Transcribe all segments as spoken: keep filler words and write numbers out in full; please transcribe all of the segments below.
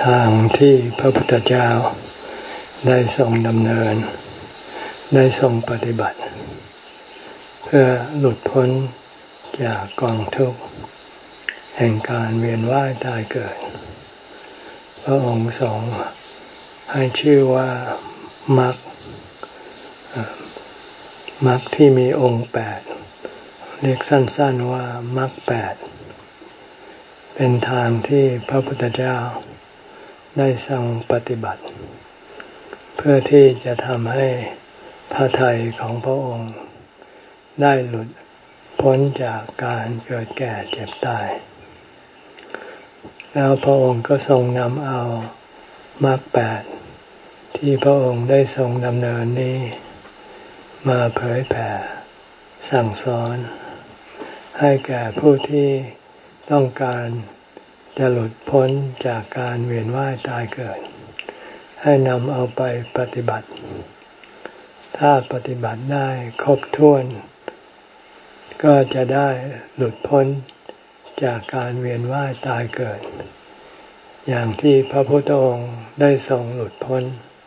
ทางที่พระพุทธเจ้าได้ทรงดำเนินได้ทรงปฏิบัติเพื่อหลุดพ้นจากกองทุกข์แห่งการเวียนว่ายตายเกิดพระองค์ทรงให้ชื่อว่ามรรคมรรคที่มีองค์แปดเรียกสั้นๆว่ามรรคแปดเป็นทางที่พระพุทธเจ้าได้ทรงปฏิบัติเพื่อที่จะทำให้พระทัยของพระองค์ได้หลุดพ้นจากการเกิดแก่เจ็บตายแล้วพระองค์ก็ทรงนำเอามรรคแปดที่พระองค์ได้ทรงดำเนินนี้มาเผยแผ่สั่งสอนให้แก่ผู้ที่ต้องการจะหลุดพ้นจากการเวียนว่ายตายเกิดให้นำเอาไปปฏิบัติถ้าปฏิบัติได้ครบถ้วนก็จะได้หลุดพ้นจากการเวียนว่ายตายเกิดอย่างที่พระพุทธองค์ได้ทรงหลุดพ้น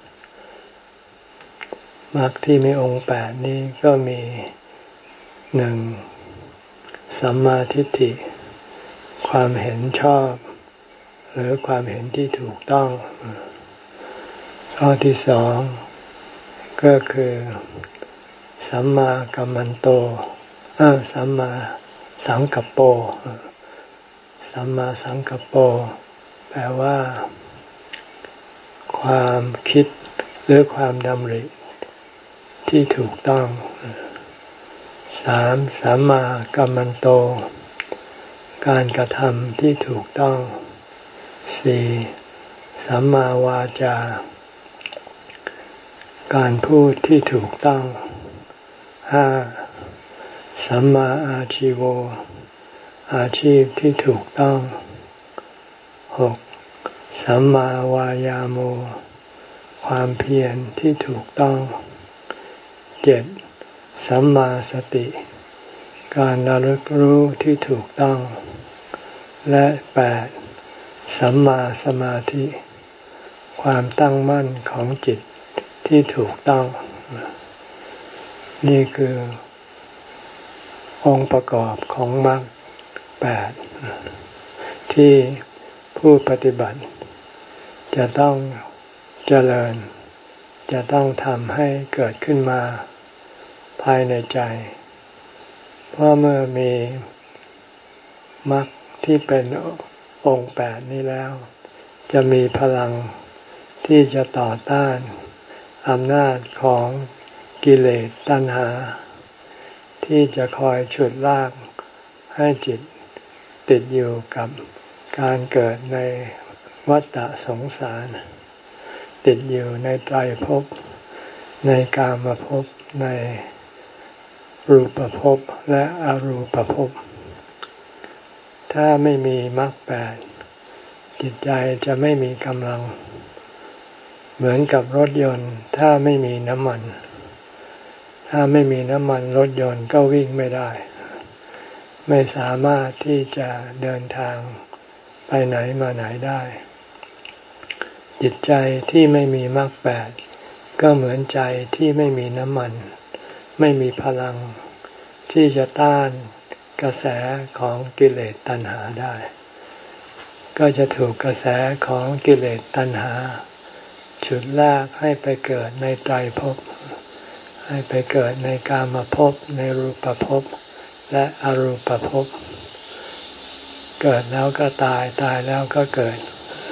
มรรคที่มีองค์แปดนี้ก็มีหนึ่งสัมมาทิฏฐิความเห็นชอบหรือความเห็นที่ถูกต้องข้อที่สองก็คือสัมมากัมมันโตเออสัมมาสังกัปโปสัมมาสังกัปโปแปลว่าความคิดหรือความดำริที่ถูกต้องสามสัมมากัมมันโตการกระทำที่ถูกต้องสี่สัมมาวาจาการพูดที่ถูกต้องห้าสัมมาอาชีโวอาชีพที่ถูกต้องหกสัมมาวายาโมความเพียรที่ถูกต้องเจ็ดสัมมาสติการระลึกรู้ที่ถูกต้องและแปดสัมมาสมาธิความตั้งมั่นของจิตที่ถูกต้องนี่คือองค์ประกอบของมรรคแปดที่ผู้ปฏิบัติจะต้องเจริญจะต้องทำให้เกิดขึ้นมาภายในใจเพราะเมื่อมีมรรคที่เป็นองค์แปดนี้แล้วจะมีพลังที่จะต่อต้านอำนาจของกิเลสตัณหาที่จะคอยฉุดลากให้จิตติดอยู่กับการเกิดในวัฏฏะสงสารติดอยู่ในไตรภพในกามภพในรูปภพและอรูปภพถ้าไม่มีมรรคแปดจิตใจจะไม่มีกำลังเหมือนกับรถยนต์ถ้าไม่มีน้ำมันถ้าไม่มีน้ำมันรถยนต์ก็วิ่งไม่ได้ไม่สามารถที่จะเดินทางไปไหนมาไหนได้จิตใจที่ไม่มีมรรคแปดก็เหมือนใจที่ไม่มีน้ำมันไม่มีพลังที่จะต้านกระแสของกิเลสตัณหาได้ก็จะถูกกระแสของกิเลสตัณหาฉุดลากให้ไปเกิดในไตรภพให้ไปเกิดในกามภพในรูปภพและอรูปภพเกิดแล้วก็ตายตายแล้วก็เกิด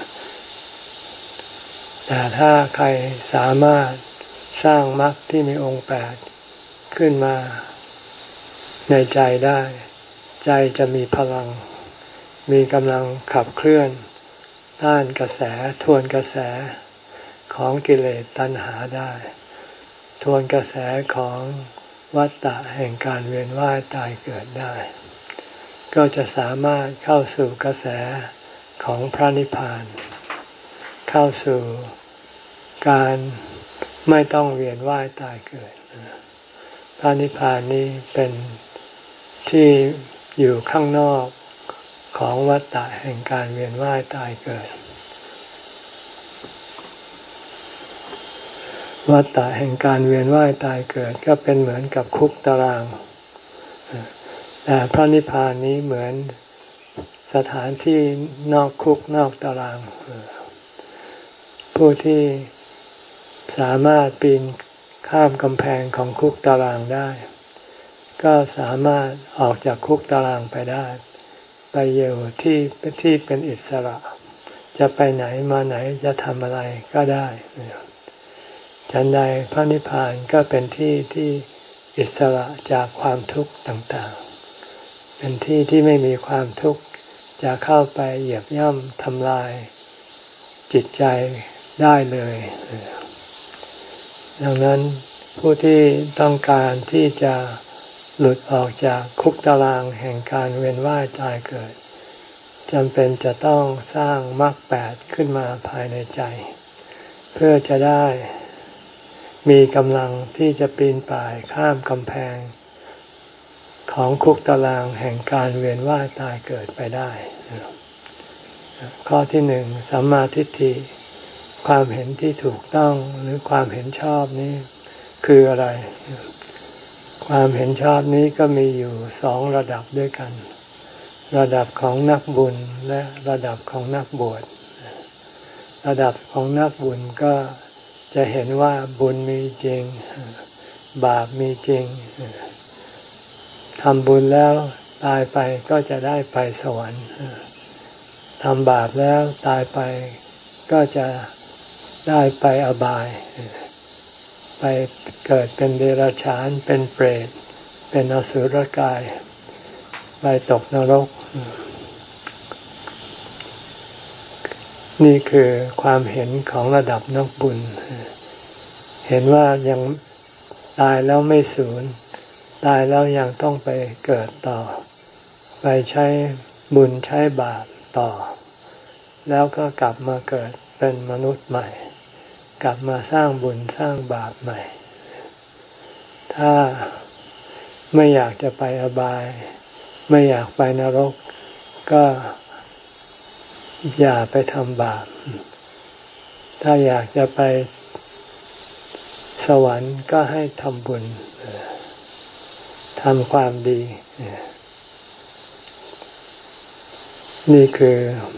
แต่ถ้าใครสามารถสร้างมรรคที่มีองค์แปดขึ้นมาในใจได้ใจจะมีพลังมีกำลังขับเคลื่อนต้านกระแสทวนกระแสของกิเลสตัณหาได้ทวนกระแสของวัฏฏะแห่งการเวียนว่ายตายเกิดได้ก็จะสามารถเข้าสู่กระแสของพระนิพพานเข้าสู่การไม่ต้องเวียนว่ายตายเกิดพระนิพพานนี้เป็นที่อยู่ข้างนอกของวัฏฏะแห่งการเวียนว่ายตายเกิดวัฏฏะแห่งการเวียนว่ายตายเกิดก็เป็นเหมือนกับคุกตารางแต่พระนิพพานนี้เหมือนสถานที่นอกคุกนอกตารางผู้ที่สามารถปีนข้ามกำแพงของคุกตารางได้ก็สามารถออกจากคุกตารางไปได้ไปอยู่ที่ที่เป็นอิสระจะไปไหนมาไหนจะทำอะไรก็ได้ฉันใดพระนิพพานก็เป็นที่ที่อิสระจากความทุกข์ต่างๆเป็นที่ที่ไม่มีความทุกข์จะเข้าไปเหยียบย่ำทำลายจิตใจได้เลยดังนั้นผู้ที่ต้องการที่จะหลุดออกจากคุกตารางแห่งการเวียนว่ายตายเกิดจำเป็นจะต้องสร้างมรรคแปดขึ้นมาภายในใจเพื่อจะได้มีกำลังที่จะปีนป่ายข้ามกำแพงของคุกตารางแห่งการเวียนว่ายตายเกิดไปได้ข้อที่หนึ่งสัมมาทิฏฐิความเห็นที่ถูกต้องหรือความเห็นชอบนี้คืออะไรความเห็นชอบนี้ก็มีอยู่สองระดับด้วยกันระดับของนักบุญและระดับของนักบวชระดับของนักบุญก็จะเห็นว่าบุญมีจริงบาปมีจริงทำบุญแล้วตายไปก็จะได้ไปสวรรค์ทำบาปแล้วตายไปก็จะได้ไปอบายไปเกิดเป็นเดรัจฉานเป็นเปรตเป็นอสุรกายไปตกนรกนี่คือความเห็นของระดับนักบุญเห็นว่ายังตายแล้วไม่สูญตายแล้วยังต้องไปเกิดต่อไปใช้บุญใช้บาปต่อแล้วก็กลับมาเกิดเป็นมนุษย์ใหม่กลับมาสร้างบุญสร้างบาปใหม่ถ้าไม่อยากจะไปอบายไม่อยากไปนรกก็อย่าไปทำบาปถ้าอยากจะไปสวรรค์ก็ให้ทำบุญทำความดีนี่คือ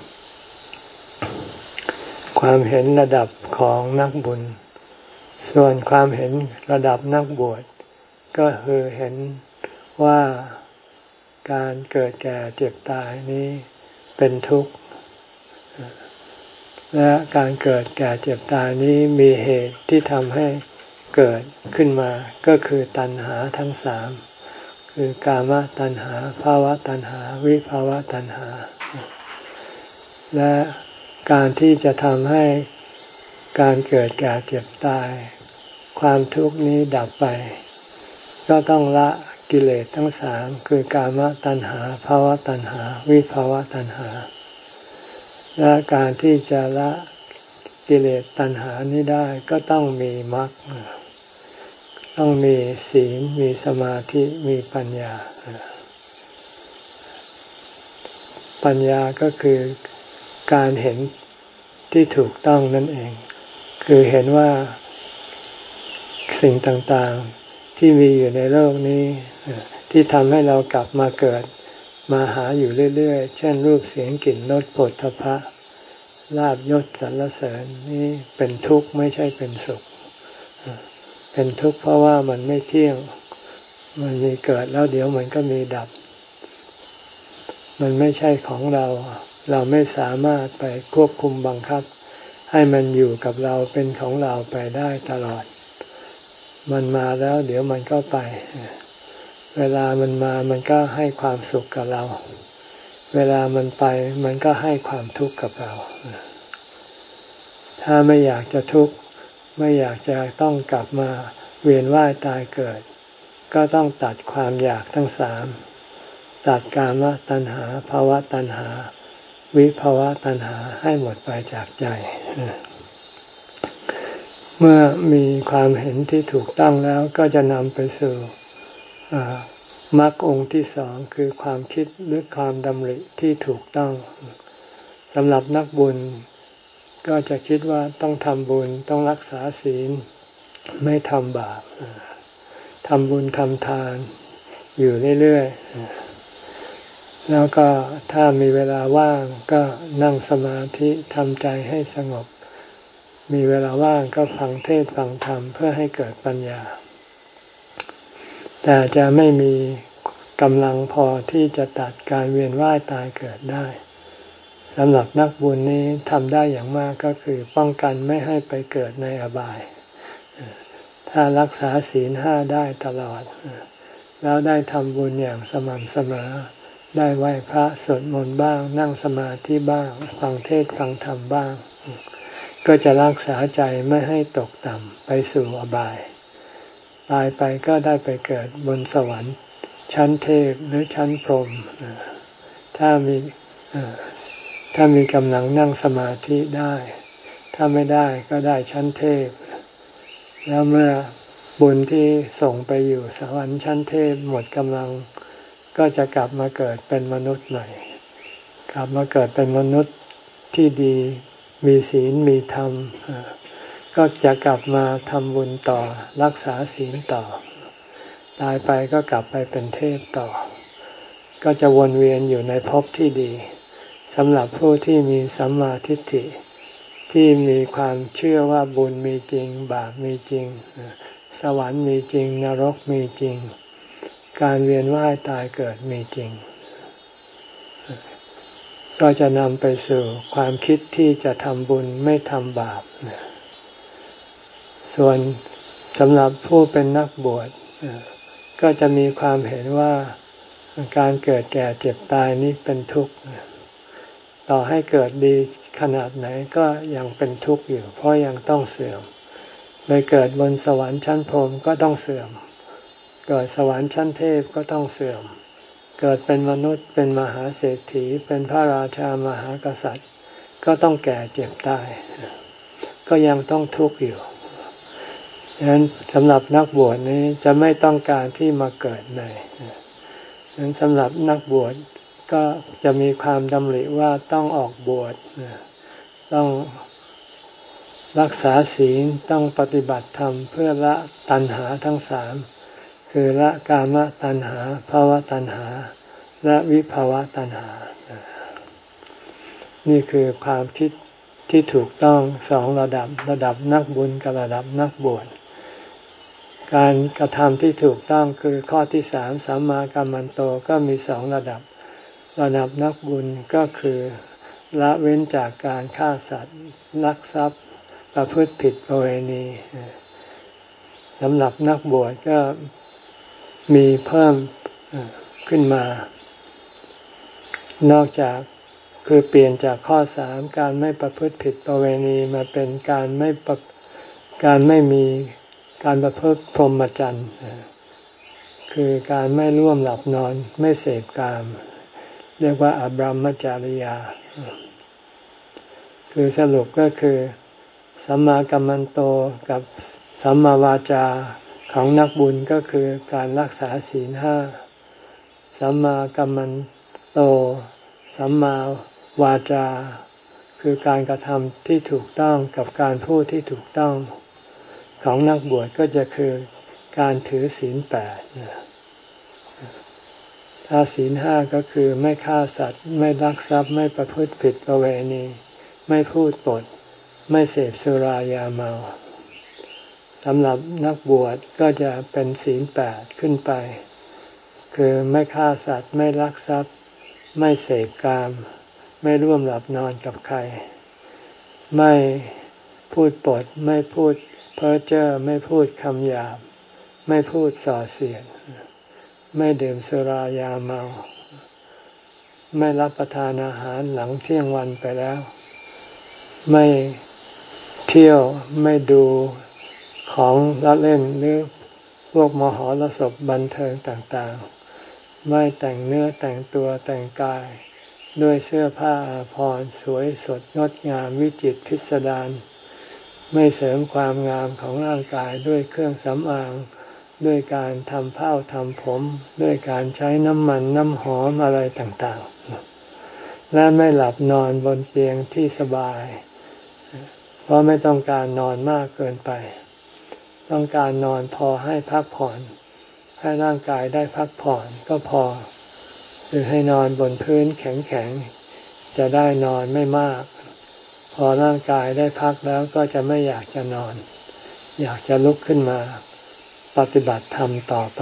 ความเห็นระดับของนักบุญส่วนความเห็นระดับนักบวชก็คือเห็นว่าการเกิดแก่เจ็บตายนี้เป็นทุกข์และการเกิดแก่เจ็บตายนี้มีเหตุที่ทำให้เกิดขึ้นมาก็คือตัณหาทั้งสามคือกามตัณหาภาวะตัณหาวิภาวะตัณหาและการที่จะทำให้การเกิดแก่เจ็บตายความทุกข์นี้ดับไปก็ต้องละกิเลสทั้งสามคือกามตัณหาภาวะตัณหาวิภาวะตัณหาและการที่จะละกิเลสตัณหานี้ได้ก็ต้องมีมรรคต้องมีศีลมีสมาธิมีปัญญาปัญญาก็คือการเห็นที่ถูกต้องนั่นเองคือเห็นว่าสิ่งต่างๆที่มีอยู่ในโลกนี้ที่ทำให้เรากลับมาเกิดมาหาอยู่เรื่อยๆเช่นรูปเสียงกลิ่นรสโผฏฐัพพะลาภยศสรรเสริญนี่เป็นทุกข์ไม่ใช่เป็นสุขเป็นทุกข์เพราะว่ามันไม่เที่ยงมันมีเกิดแล้วเดี๋ยวมันก็มีดับมันไม่ใช่ของเราเราไม่สามารถไปควบคุมบังคับให้มันอยู่กับเราเป็นของเราไปได้ตลอดมันมาแล้วเดี๋ยวมันก็ไปเวลามันมามันก็ให้ความสุขกับเราเวลามันไปมันก็ให้ความทุกข์กับเราถ้าไม่อยากจะทุกข์ไม่อยากจะต้องกลับมาเวียนว่ายตายเกิดก็ต้องตัดความอยากทั้งสามตัดกามตัณหาภาวะตัณหาวิภาวะตัณหาให้หมดไปจากใจเมื่อมีความเห็นที่ถูกต้องแล้วก็จะนำไปสู่มรรคองค์ที่สองคือความคิดหรือความดำริที่ถูกต้องสำหรับนักบุญก็จะคิดว่าต้องทำบุญต้องรักษาศีลไม่ทำบาปทำบุญทำทานอยู่เรื่อยๆแล้วก็ถ้ามีเวลาว่างก็นั่งสมาธิทำใจให้สงบมีเวลาว่างก็ฟังเทศน์ฟังธรรมเพื่อให้เกิดปัญญาแต่จะไม่มีกำลังพอที่จะตัดการเวียนว่ายตายเกิดได้สำหรับนักบุญนี้ทำได้อย่างมากก็คือป้องกันไม่ให้ไปเกิดในอบายถ้ารักษาศีลห้าได้ตลอดแล้วได้ทำบุญอย่างสม่ำเสมอได้ไหว้พระสวดมนต์บ้างนั่งสมาธิบ้างฟังเทศน์ฟังธรรมบ้างก็จะรักษาใจไม่ให้ตกต่ำไปสู่อบายตายไปก็ได้ไปเกิดบนสวรรค์ชั้นเทพหรือชั้นพรหมถ้ามีถ้ามีกำลังนั่งสมาธิได้ถ้าไม่ได้ก็ได้ชั้นเทพแล้วเมื่อบุญที่ส่งไปอยู่สวรรค์ชั้นเทพหมดกำลังก็จะกลับมาเกิดเป็นมนุษย์ใหม่กลับมาเกิดเป็นมนุษย์ที่ดีมีศีลมีธรรมก็จะกลับมาทำบุญต่อรักษาศีลต่อตายไปก็กลับไปเป็นเทพต่อก็จะวนเวียนอยู่ในภพที่ดีสำหรับผู้ที่มีสัมมาทิฏฐิที่มีความเชื่อว่าบุญมีจริงบาปมีจริงสวรรค์มีจริงนรกมีจริงการเวียนว่ายตายเกิดมีจริงก็จะนำไปสู่ความคิดที่จะทำบุญไม่ทำบาปส่วนสำหรับผู้เป็นนักบวชก็จะมีความเห็นว่าการเกิดแก่เจ็บตายนี้เป็นทุกข์ต่อให้เกิดดีขนาดไหนก็ยังเป็นทุกข์อยู่เพราะยังต้องเสื่อมไปเกิดบนสวรรค์ชั้นพรหมก็ต้องเสื่อมเกิดสวรรค์ชั้นเทพก็ต้องเสื่อมเกิดเป็นมนุษย์เป็นมหาเศรษฐีเป็นพระราชามหากษัตริย์ก็ต้องแก่เจ็บตายก็ยังต้องทุกข์อยู่ฉะนั้นสำหรับนักบวชนี้จะไม่ต้องการที่มาเกิดในฉะนั้นสำหรับนักบวชก็จะมีความดำริว่าต้องออกบวชต้องรักษาศีลต้องปฏิบัติธรรมเพื่อละตัณหาทั้งสามคือละกามตัณหาภวตัณหาและวิภวตัณหานี่คือความคิดที่ถูกต้องสองระดับระดับนักบุญกับระดับนักบวชการกระทำที่ถูกต้องคือข้อที่สามสัมมากัมมันโตก็มีสองระดับระดับนักบุญก็คือละเว้นจากการฆ่าสัตว์ลักทรัพย์ประพฤติผิดประเวณีสำหรับนักบวชก็มีเพิ่มขึ้นมานอกจากคือเปลี่ยนจากข้อสามการไม่ประพฤติผิดประเวณีมาเป็นการไม่ประการไม่มีการประพฤติพรหมจรรย์คือการไม่ร่วมหลับนอนไม่เสพกามเรียกว่าอบรมจริยาคือสรุปก็คือสัมมากัมมันโตกับสัมมาวาจาของนักบุญก็คือการรักษาศีลห้าสัมมากัมมันโตสัมมาวาจาคือการกระทำที่ถูกต้องกับการพูดที่ถูกต้องของนักบวชก็จะคือการถือศีลแปดถ้าศีลห้าก็คือไม่ฆ่าสัตว์ไม่ลักทรัพย์ไม่ประพฤติผิดประเวณีไม่พูดปดไม่เสพสุรายาเมาสำหรับนักบวชก็จะเป็นศีลแปดขึ้นไปคือไม่ฆ่าสัตว์ไม่ลักทรัพย์ไม่เสพกามไม่ร่วมหลับนอนกับใครไม่พูดปดไม่พูดเพ้อเจ้อไม่พูดคำหยาบไม่พูดส่อเสียดไม่ดื่มสุรายาเมาไม่รับประทานอาหารหลังเที่ยงวันไปแล้วไม่เที่ยวไม่ดูของละเล่นหรือพวกมหรสพบันเทิงต่างๆไม่แต่งเนื้อแต่งตัวแต่งกายด้วยเสื้อผ้าอาภรณ์สวยสดงดงามวิจิตรพิสดารไม่เสริมความงามของร่างกายด้วยเครื่องสำอางด้วยการทำเผ้าทำผมด้วยการใช้น้ำมันน้ำหอมอะไรต่างๆและไม่หลับนอนบนเตียงที่สบายเพราะไม่ต้องการนอนมากเกินไปต้องการนอนพอให้พักผ่อนให้ร่างกายได้พักผ่อนก็พอคือให้นอนบนพื้นแข็งๆจะได้นอนไม่มากพอร่างกายได้พักแล้วก็จะไม่อยากจะนอนอยากจะลุกขึ้นมาปฏิบัติธรรมต่อไป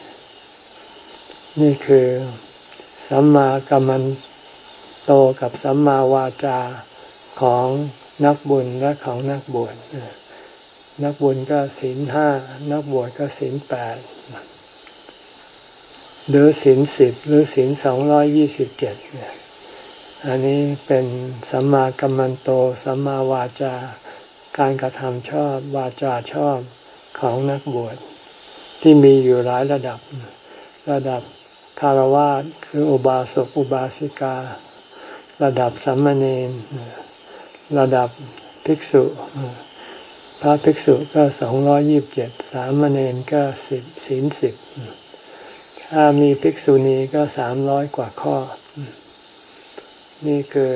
นี่คือสัมมากัมมันโตกับสัมมาวาจาของนักบุญและของนักบวชนักบุญก็ศีลห้านักบวชก็ศีลแปดหรือศีลสิบหรือศีลสองร้อยยี่สิบเจ็ดอันนี้เป็นสัมมากัมมันโตสัมมาวาจาการกระทำชอบวาจาชอบของนักบวชที่มีอยู่หลายระดับระดับคฤหัสถ์คืออุบาสกอุบาสิการะดับสามเณรระดับภิกษุพระภิกษุก็สองร้อยยี่สิบเจ็ดสามเณรก็สิบศีลสิบถ้ามีภิกษุณีก็สามร้อยกว่าข้อนี่คือ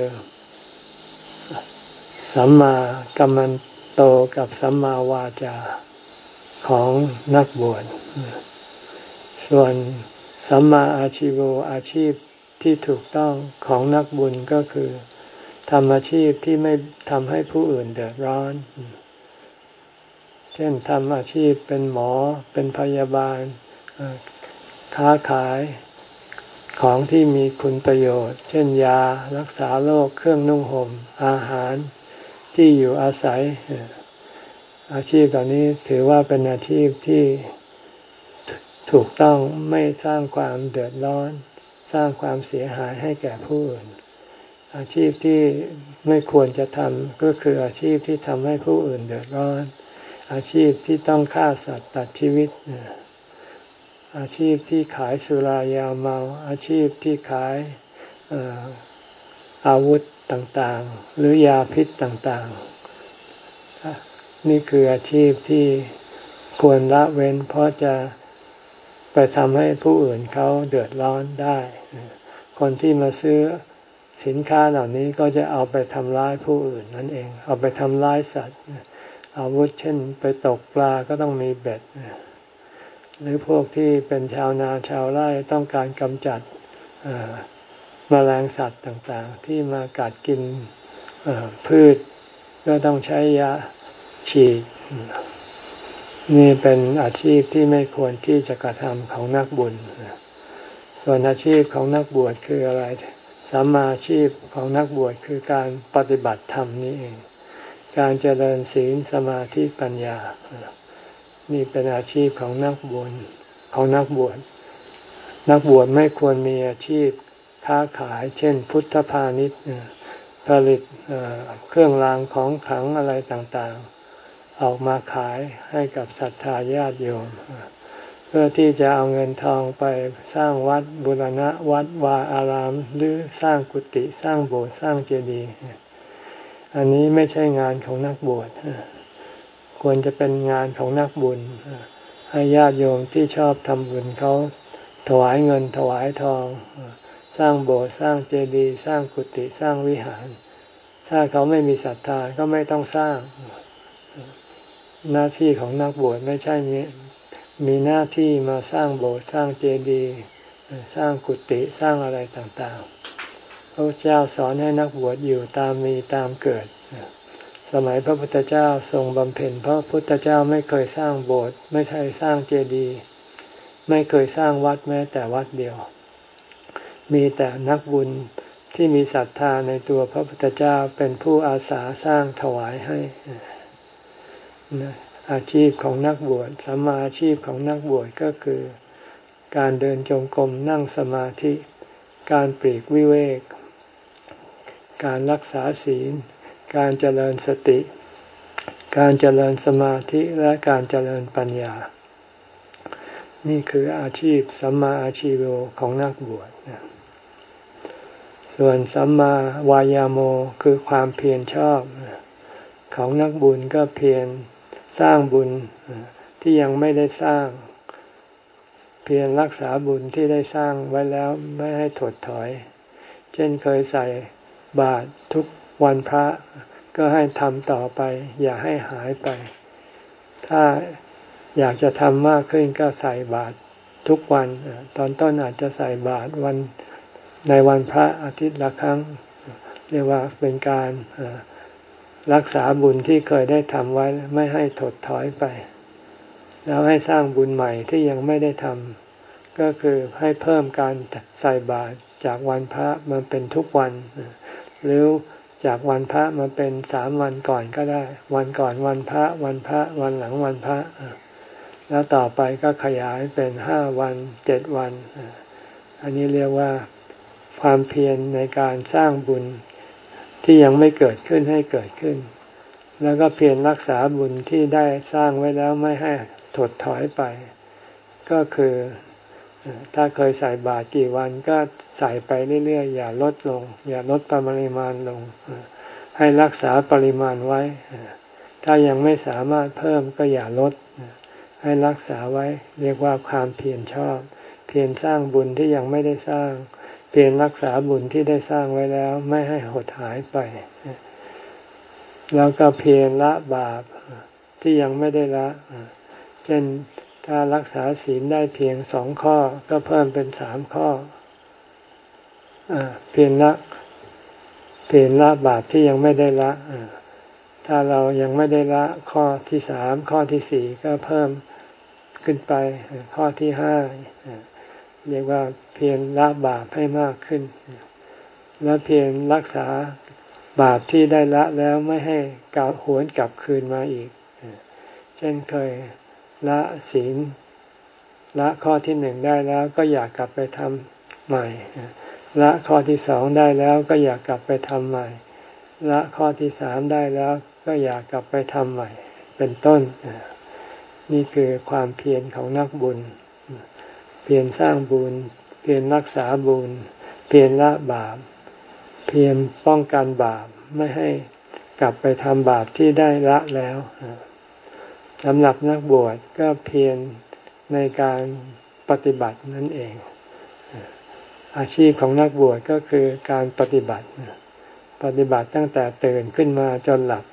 สัมมากัมมันโตกับสัมมาวาจาของนักบวชส่วนสัมมาอาชีโวอาชีพที่ถูกต้องของนักบุญก็คือทำอาชีพที่ไม่ทำให้ผู้อื่นเดือดร้อนเช่นทำอาชีพเป็นหมอเป็นพยาบาลค้าขายของที่มีคุณประโยชน์เช่นยารักษาโรคเครื่องนุ่งห่มอาหารที่อยู่อาศัยอาชีพเหล่านี้ถือว่าเป็นอาชีพที่ถูกต้องไม่สร้างความเดือดร้อนสร้างความเสียหายให้แก่ผู้อื่นอาชีพที่ไม่ควรจะทำก็คืออาชีพที่ทำให้ผู้อื่นเดือดร้อนอาชีพที่ต้องฆ่าสัตว์ตัดชีวิตอาชีพที่ขายสุรายาเมาอาชีพที่ขายอาวุธต่างๆหรือยาพิษต่างๆนี่คืออาชีพที่ควรละเว้นเพราะจะไปทำให้ผู้อื่นเขาเดือดร้อนได้คนที่มาซื้อสินค้าเหล่านี้ก็จะเอาไปทำร้ายผู้อื่นนั่นเองเอาไปทำร้ายสัตว์อาวุธเช่นไปตกปลาก็ต้องมีเบ็ดหรือพวกที่เป็นชาวนาชาวไร่ต้องการกำจัดแมลงสัตว์ต่างๆที่มากัดกินพืชก็ต้องใช้ยาฉีดนี่เป็นอาชีพที่ไม่ควรที่จะกระทำของนักบุญส่วนอาชีพของนักบวชคืออะไรสัมมาอาชีพของนักบวชคือการปฏิบัติธรรมนี่เองการเจริญศีลสมาธิปัญญานี่เป็นอาชีพของนักบวชของนักบวชนักบวชไม่ควรมีอาชีพค้าขายเช่นพุทธพาณิชย์ผลิตเครื่องรางของขลังอะไรต่างๆออกมาขายให้กับศรัทธาญาติโยมเพื่อที่จะเอาเงินทองไปสร้างวัดบูรณะวัดวาอารามหรือสร้างกุฏิสร้างโบสถ์สร้างเจดีย์อันนี้ไม่ใช่งานของนักบวชควรจะเป็นงานของนักบุญให้ญาติโยมที่ชอบทำบุญเขาถวายเงินถวายทองสร้างโบสถ์สร้างเจดีย์สร้างกุฏิสร้างวิหารถ้าเขาไม่มีศรัทธาก็ไม่ต้องสร้างหน้าที่ของนักบวชไม่ใช่มีมีหน้าที่มาสร้างโบสถ์สร้างเจดีย์สร้างกุฏิสร้างอะไรต่างๆพระเจ้าสอนให้นักบวชอยู่ตามมีตามเกิดสมัยพระพุทธเจ้าทรงบำเพ็ญพระพุทธเจ้าไม่เคยสร้างโบสถ์ไม่เคยสร้างเจดีย์ไม่เคยสร้างวัดแม้แต่วัดเดียวมีแต่นักบุญที่มีศรัทธาในตัวพระพุทธเจ้าเป็นผู้อาสาสร้างถวายให้อาชีพของนักบวชสัมมาอาชีพของนักบวชก็คือการเดินจงกรมนั่งสมาธิการปลีกวิเวกการรักษาศีลการเจริญสติการเจริญสมาธิและการเจริญปัญญานี่คืออาชีพสัมมาอาชีโวของนักบวชส่วนสัมมาวายาโมคือความเพียรชอบของนักบุญก็เพียรสร้างบุญที่ยังไม่ได้สร้างเพียรรักษาบุญที่ได้สร้างไว้แล้วไม่ให้ถดถอยเช่นเคยใส่บาตรทุกวันพระก็ให้ทำต่อไปอย่าให้หายไปถ้าอยากจะทำมากขึ้นก็ใส่บาตรทุกวันตอนต้นอาจจะใส่บาตรวันในวันพระอาทิตย์ละครั้งเรียกว่าเป็นการรักษาบุญที่เคยได้ทำไว้ไม่ให้ถดถอยไปแล้วให้สร้างบุญใหม่ที่ยังไม่ได้ทำก็คือให้เพิ่มการใส่บาตรจากวันพระมาเป็นทุกวันหรือจากวันพระมาเป็นสามวันก่อนก็ได้วันก่อนวันพระวันพระวันหลังวันพระแล้วต่อไปก็ขยายเป็นห้าวันเจ็ดวันอันนี้เรียกว่าความเพียรในการสร้างบุญที่ยังไม่เกิดขึ้นให้เกิดขึ้นแล้วก็เพียรรักษาบุญที่ได้สร้างไว้แล้วไม่ให้ถดถอยไปก็คือถ้าเคยใส่บาตรกี่วันก็ใส่ไปเรื่อยๆอย่าลดลงอย่าลดปริมาณลงให้รักษาปริมาณไว้ถ้ายังไม่สามารถเพิ่มก็อย่าลดให้รักษาไว้เรียกว่าความเพียรชอบเพียรสร้างบุญที่ยังไม่ได้สร้างเพียรรักษาบุญที่ได้สร้างไว้แล้วไม่ให้หดหายไปแล้วก็เพียรละบาปที่ยังไม่ได้ละเช่นถ้ารักษาศีลได้เพียงสองข้อก็เพิ่มเป็นสามข้อเพียรละเพียรละบาปที่ยังไม่ได้ละถ้าเรายังไม่ได้ละข้อที่สามข้อที่สี่ก็เพิ่มขึ้นไปข้อที่ห้าเรียกว่าเพียรละบาปให้มากขึ้นและเพียรรักษาบาปที่ได้ละแล้วไม่ให้กลับหวนกลับคืนมาอีกเช่นเคยละศีลละข้อที่หนึ่งได้แล้วก็อยากกลับไปทำใหม่ละข้อที่สองได้แล้วก็อยากกลับไปทำใหม่ละข้อที่สามได้แล้วก็อยากกลับไปทำใหม่เป็นต้นนี่คือความเพียรของนักบุญเพียรสร้างบุญเพียรรักษาบุญเพียรละบาปเพียรป้องกันบาปไม่ให้กลับไปทำบาปที่ได้ละแล้วสำหรับนักบวชก็เพียรในการปฏิบัตินั่นเองอาชีพของนักบวชก็คือการปฏิบัติปฏิบัติตั้งแต่ตื่นขึ้นมาจนหลับ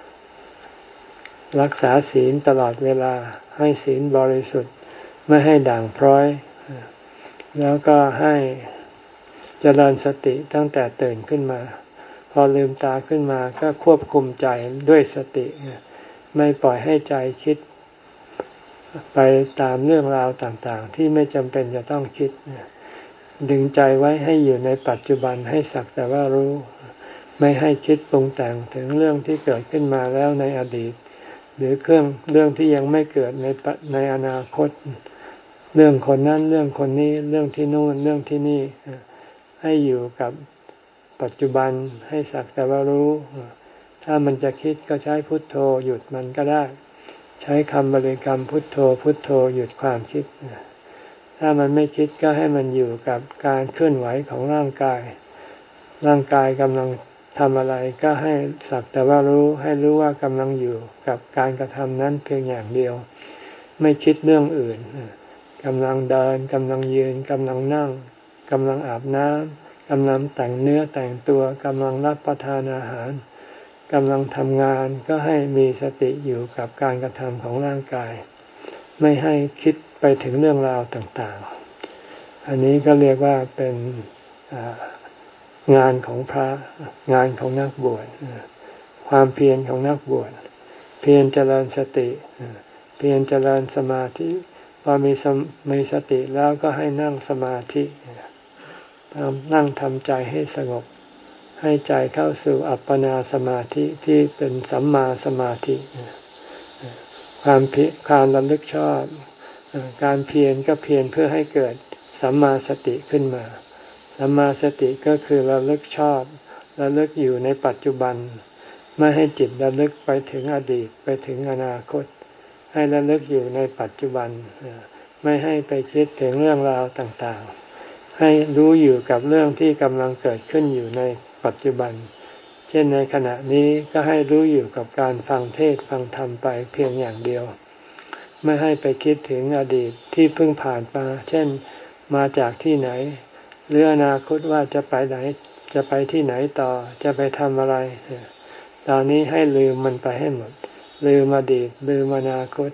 รักษาศีลตลอดเวลาให้ศีลบริสุทธิ์ไม่ให้ด่างพร้อยแล้วก็ให้เจริญสติตั้งแต่ตื่นขึ้นมาพอลืมตาขึ้นมาก็ควบคุมใจด้วยสติไม่ปล่อยให้ใจคิดไปตามเรื่องราวต่างๆที่ไม่จำเป็นจะต้องคิดดึงใจไว้ให้อยู่ในปัจจุบันให้สักแต่ว่ารู้ไม่ให้คิดปรุงแต่งถึงเรื่องที่เกิดขึ้นมาแล้วในอดีตหรือเครื่องเรื่องที่ยังไม่เกิดในในอนาคตเรื่องคนนั้นเรื่องคนนี้เรื่องที่โน่นเรื่องที่นี่ให้อยู่กับปัจจุบันให้สักแต่ว่ารู้ถ้ามันจะคิดก็ใช้พุทโธหยุดมันก็ได้ใช้คำบริกรรมพุทโธพุทโธหยุดความคิดถ้ามันไม่คิดก็ให้มันอยู่กับการเคลื่อนไหวของร่างกายร่างกายกำลังทำอะไรก็ให้สักแต่ว่ารู้ให้รู้ว่ากำลังอยู่กับการกระทำนั้นเพียงอย่างเดียวไม่คิดเรื่องอื่นกำลังเดินกำลังยืนกำลังนั่งกำลังอาบน้ำกำลังแต่งเนื้อแต่งตัวกำลังรับประทานอาหารกำลังทำงานก็ให้มีสติอยู่กับการกระทำของร่างกายไม่ให้คิดไปถึงเรื่องราวต่างๆอันนี้ก็เรียกว่าเป็นงานของพระงานของนักบวชความเพียรของนักบวชเพียรเจริญสติเพียรเจริญสมาธิพอมีมีสติแล้วก็ให้นั่งสมาธินั่งทำใจให้สงบให้ใจเข้าสู่อัปปนาสมาธิที่เป็นสัมมาสมาธิความเพียรการระลึกชอบการเพียรก็เพียรเพื่อให้เกิดสัมมาสติขึ้นมาสัมมาสติก็คือระลึกชอบระลึกอยู่ในปัจจุบันไม่ให้จิตระลึกไปถึงอดีตไปถึงอนาคตให้ระลึกอยู่ในปัจจุบันไม่ให้ไปคิดถึงเรื่องราวต่างๆให้รู้อยู่กับเรื่องที่กำลังเกิดขึ้นอยู่ในปัจจุบันเช่นในขณะนี้ก็ให้รู้อยู่กับการฟังเทศน์ฟังธรรมไปเพียงอย่างเดียวไม่ให้ไปคิดถึงอดีตที่เพิ่งผ่านมาเช่นมาจากที่ไหนหรืออนาคตว่าจะไปไหนจะไปที่ไหนต่อจะไปทำอะไรตอนนี้ให้ลืมมันไปให้หมดลืมอดีตลืมอนาคต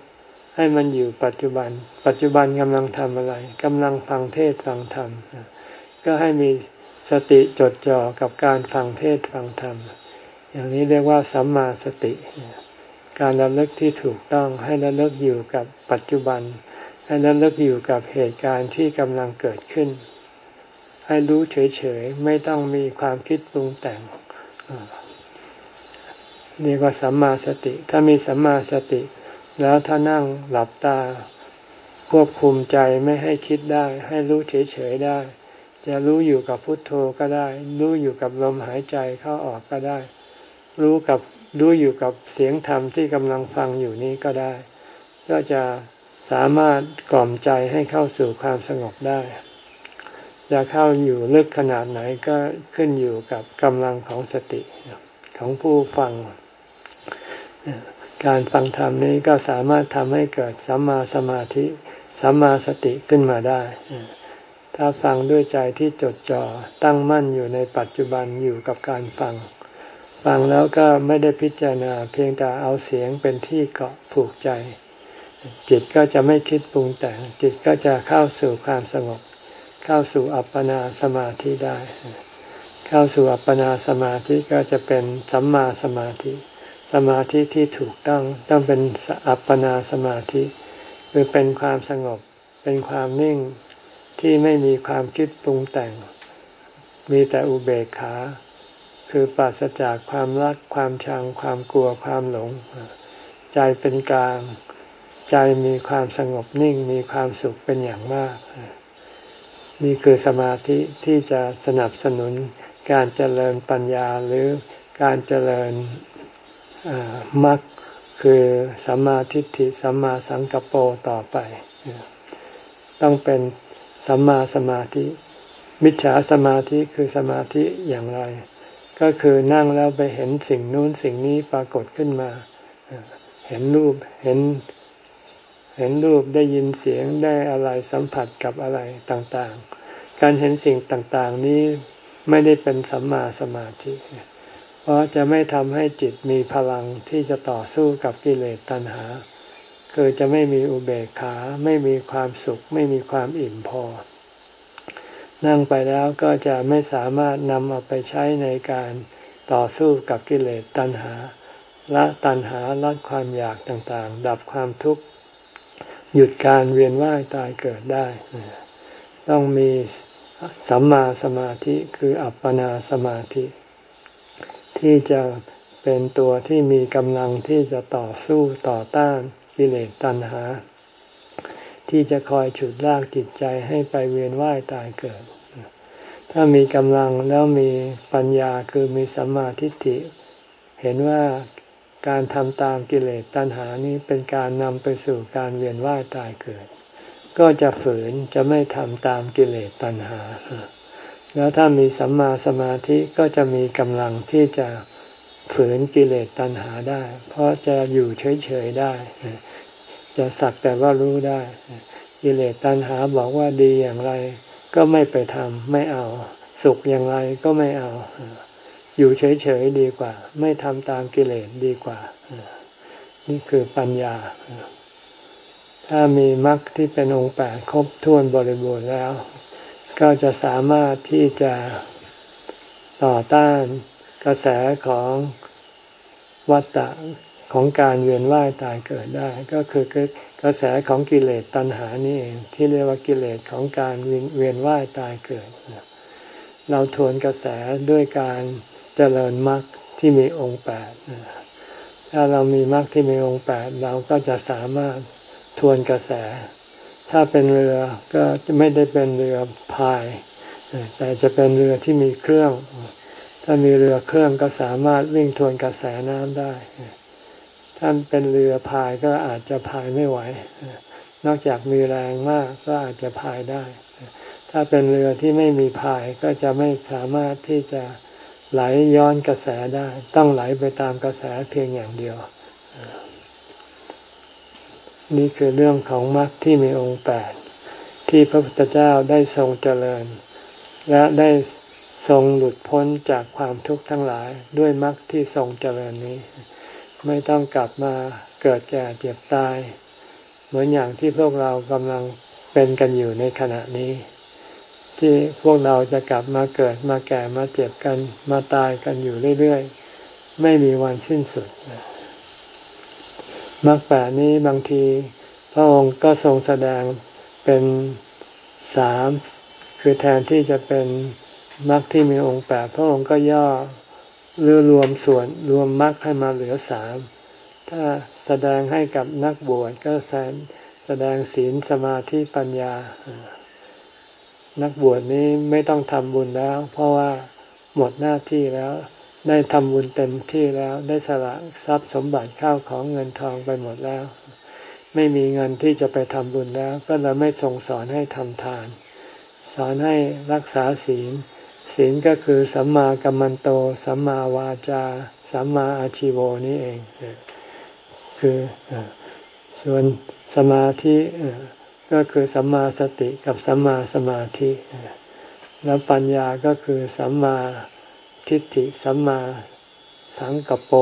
ให้มันอยู่ปัจจุบันปัจจุบันกำลังทำอะไรกำลังฟังเทศน์ฟังธรรมก็ให้มีสติจดจ่อกับการฟังเทศน์ฟังธรรมอย่างนี้เรียกว่าสัมมาสติการระลึกที่ถูกต้องให้ระลึกอยู่กับปัจจุบันให้ระลึกอยู่กับเหตุการณ์ที่กำลังเกิดขึ้นให้รู้เฉยๆไม่ต้องมีความคิดปรุงแต่งนี่ก็สัมมาสติถ้ามีสัมมาสติแล้วถ้านั่งหลับตาควบคุมใจไม่ให้คิดได้ให้รู้เฉยๆได้จะรู้อยู่กับพุทโธก็ได้รู้อยู่กับลมหายใจเข้าออกก็ได้รู้กับรู้อยู่กับเสียงธรรมที่กำลังฟังอยู่นี้ก็ได้ก็จะสามารถกล่อมใจให้เข้าสู่ความสงบได้จะเข้าอยู่ลึกขนาดไหนก็ขึ้นอยู่กับกำลังของสติของผู้ฟังการฟังธรรมนี้ก็สามารถทำให้เกิดสัมมาสมาธิสัมมาสติขึ้นมาได้ถ้าฟังด้วยใจที่จดจ่อตั้งมั่นอยู่ในปัจจุบันอยู่กับการฟังฟังแล้วก็ไม่ได้พิจารณาเพียงแต่เอาเสียงเป็นที่เกาะผูกใจจิตก็จะไม่คิดปรุงแต่งจิตก็จะเข้าสู่ความสงบเข้าสู่อัปปนาสมาธิได้เข้าสู่อัปปนาสมาธิก็จะเป็นสัมมาสมาธิสมาธิที่ถูกต้องต้องเป็นอัปปนาสมาธิคือเป็นความสงบเป็นความนิ่งที่ไม่มีความคิดปรุงแต่งมีแต่อุเบกขาคือปราศจากความรักความชังความกลัวความหลงใจเป็นกลางใจมีความสงบนิ่งมีความสุขเป็นอย่างมากนี่คือสมาธิที่จะสนับสนุนการเจริญปัญญาหรือการเจริญมรรคคือสัมมาทิฏฐิสัมมาสังกัปโปต่อไปต้องเป็นสัมมาสมาธิมิจฉาสมาธิคือสมาธิอย่างไรก็คือนั่งแล้วไปเห็นสิ่งนู้นสิ่งนี้ปรากฏขึ้นมาเห็นรูปเห็นเห็นรูปได้ยินเสียงได้อะไรสัมผัสกับอะไรต่างๆการเห็นสิ่งต่างๆนี้ไม่ได้เป็นสัมมาสมาธิเพราะจะไม่ทำให้จิตมีพลังที่จะต่อสู้กับกิเลสตัณหาคือจะไม่มีอุเบกขาไม่มีความสุขไม่มีความอิ่มพอนั่งไปแล้วก็จะไม่สามารถนำเอาไปใช้ในการต่อสู้กับกิเลสตัณหาละตัณหาลดความอยากต่างๆดับความทุกข์หยุดการเวียนว่ายตายเกิดได้ต้องมีสัมมาสมาธิคืออัปปนาสมาธิที่จะเป็นตัวที่มีกำลังที่จะต่อสู้ต่อต้านกิเลสตัณหาที่จะคอยฉุดลากจิตใจให้ไปเวียนว่ายตายเกิดถ้ามีกำลังแล้วมีปัญญาคือมีสัมมาทิฏฐิเห็นว่าการทำตามกิเลสตัณหานี้เป็นการนำไปสู่การเวียนว่ายตายเกิดก็จะฝืนจะไม่ทำตามกิเลสตัณหาแล้วถ้ามีสัมมาสมาธิก็จะมีกำลังที่จะฝืนกิเลสตัณหาได้เพราะจะอยู่เฉยๆได้จะสักแต่ว่ารู้ได้กิเลสตัณหาบอกว่าดีอย่างไรก็ไม่ไปทำไม่เอาสุขอย่างไรก็ไม่เอาอยู่เฉยๆดีกว่าไม่ทำตามกิเลสดีกว่านี่คือปัญญาถ้ามีมรรคที่เป็นองค์แปดครบถ้วนบริบูรณ์แล้วก็จะสามารถที่จะต่อต้านกระแสของวัฏฏะของการเวียนว่ายตายเกิดได้ก็คือกระแสของกิเลสตัณหานี่เองที่เรียกว่ากิเลสของการเวียนว่ายตายเกิดเราทวนกระแสด้วยการเจริญมรรคที่มีองค์แปดถ้าเรามีมรรคที่มีองค์แปดเราก็จะสามารถทวนกระแสถ้าเป็นเรือก็จะไม่ได้เป็นเรือพายแต่จะเป็นเรือที่มีเครื่องถ้ามีเรือเครื่องก็สามารถวิ่งทวนกระแสน้ำได้ถ้าเป็นเรือพายก็อาจจะพายไม่ไหวนอกจากมีแรงมากก็อาจจะพายได้ถ้าเป็นเรือที่ไม่มีพายก็จะไม่สามารถที่จะไหลย้อนกระแสได้ต้องไหลไปตามกระแสเพียงอย่างเดียวนี่คือเรื่องของมรรคที่มีองค์แปดที่พระพุทธเจ้าได้ทรงเจริญและได้ทรงหลุดพ้นจากความทุกข์ทั้งหลายด้วยมรรคที่ทรงเจริญนี้ไม่ต้องกลับมาเกิดแก่เจ็บตายเหมือนอย่างที่พวกเรากำลังเป็นกันอยู่ในขณะนี้ที่พวกเราจะกลับมาเกิดมาแก่มาเจ็บกันมาตายกันอยู่เรื่อยๆไม่มีวันสิ้นสุดมรรคแปดนี้บางทีพระองค์ก็ทรงแสดงเป็นสามคือแทนที่จะเป็นมรรคที่มีองค์แปดพระองค์ก็ย่อหรือรวมส่วนรวมมรรคให้มาเหลือสามถ้าแสดงให้กับนักบวชก็แสดงแสดงศีลสมาธิปัญญานักบวชนี้ไม่ต้องทำบุญแล้วเพราะว่าหมดหน้าที่แล้วได้ทำบุญเต็มที่แล้วได้สละทรัพย์สมบัติข้าวของเงินทองไปหมดแล้วไม่มีเงินที่จะไปทำบุญแล้วก็เลยไม่ทรงสอนให้ทำทานสอนให้รักษาศีลศีลก็คือสัมมากัมมันโตสัมมาวาจาสัมมาอาชีโวนี่เองคือส่วนสมาธิก็คือสัมมาสติกับสัมมาสมาธิแล้วปัญญาก็คือสัมมาทิฏฐิสัมมาสังกัปโป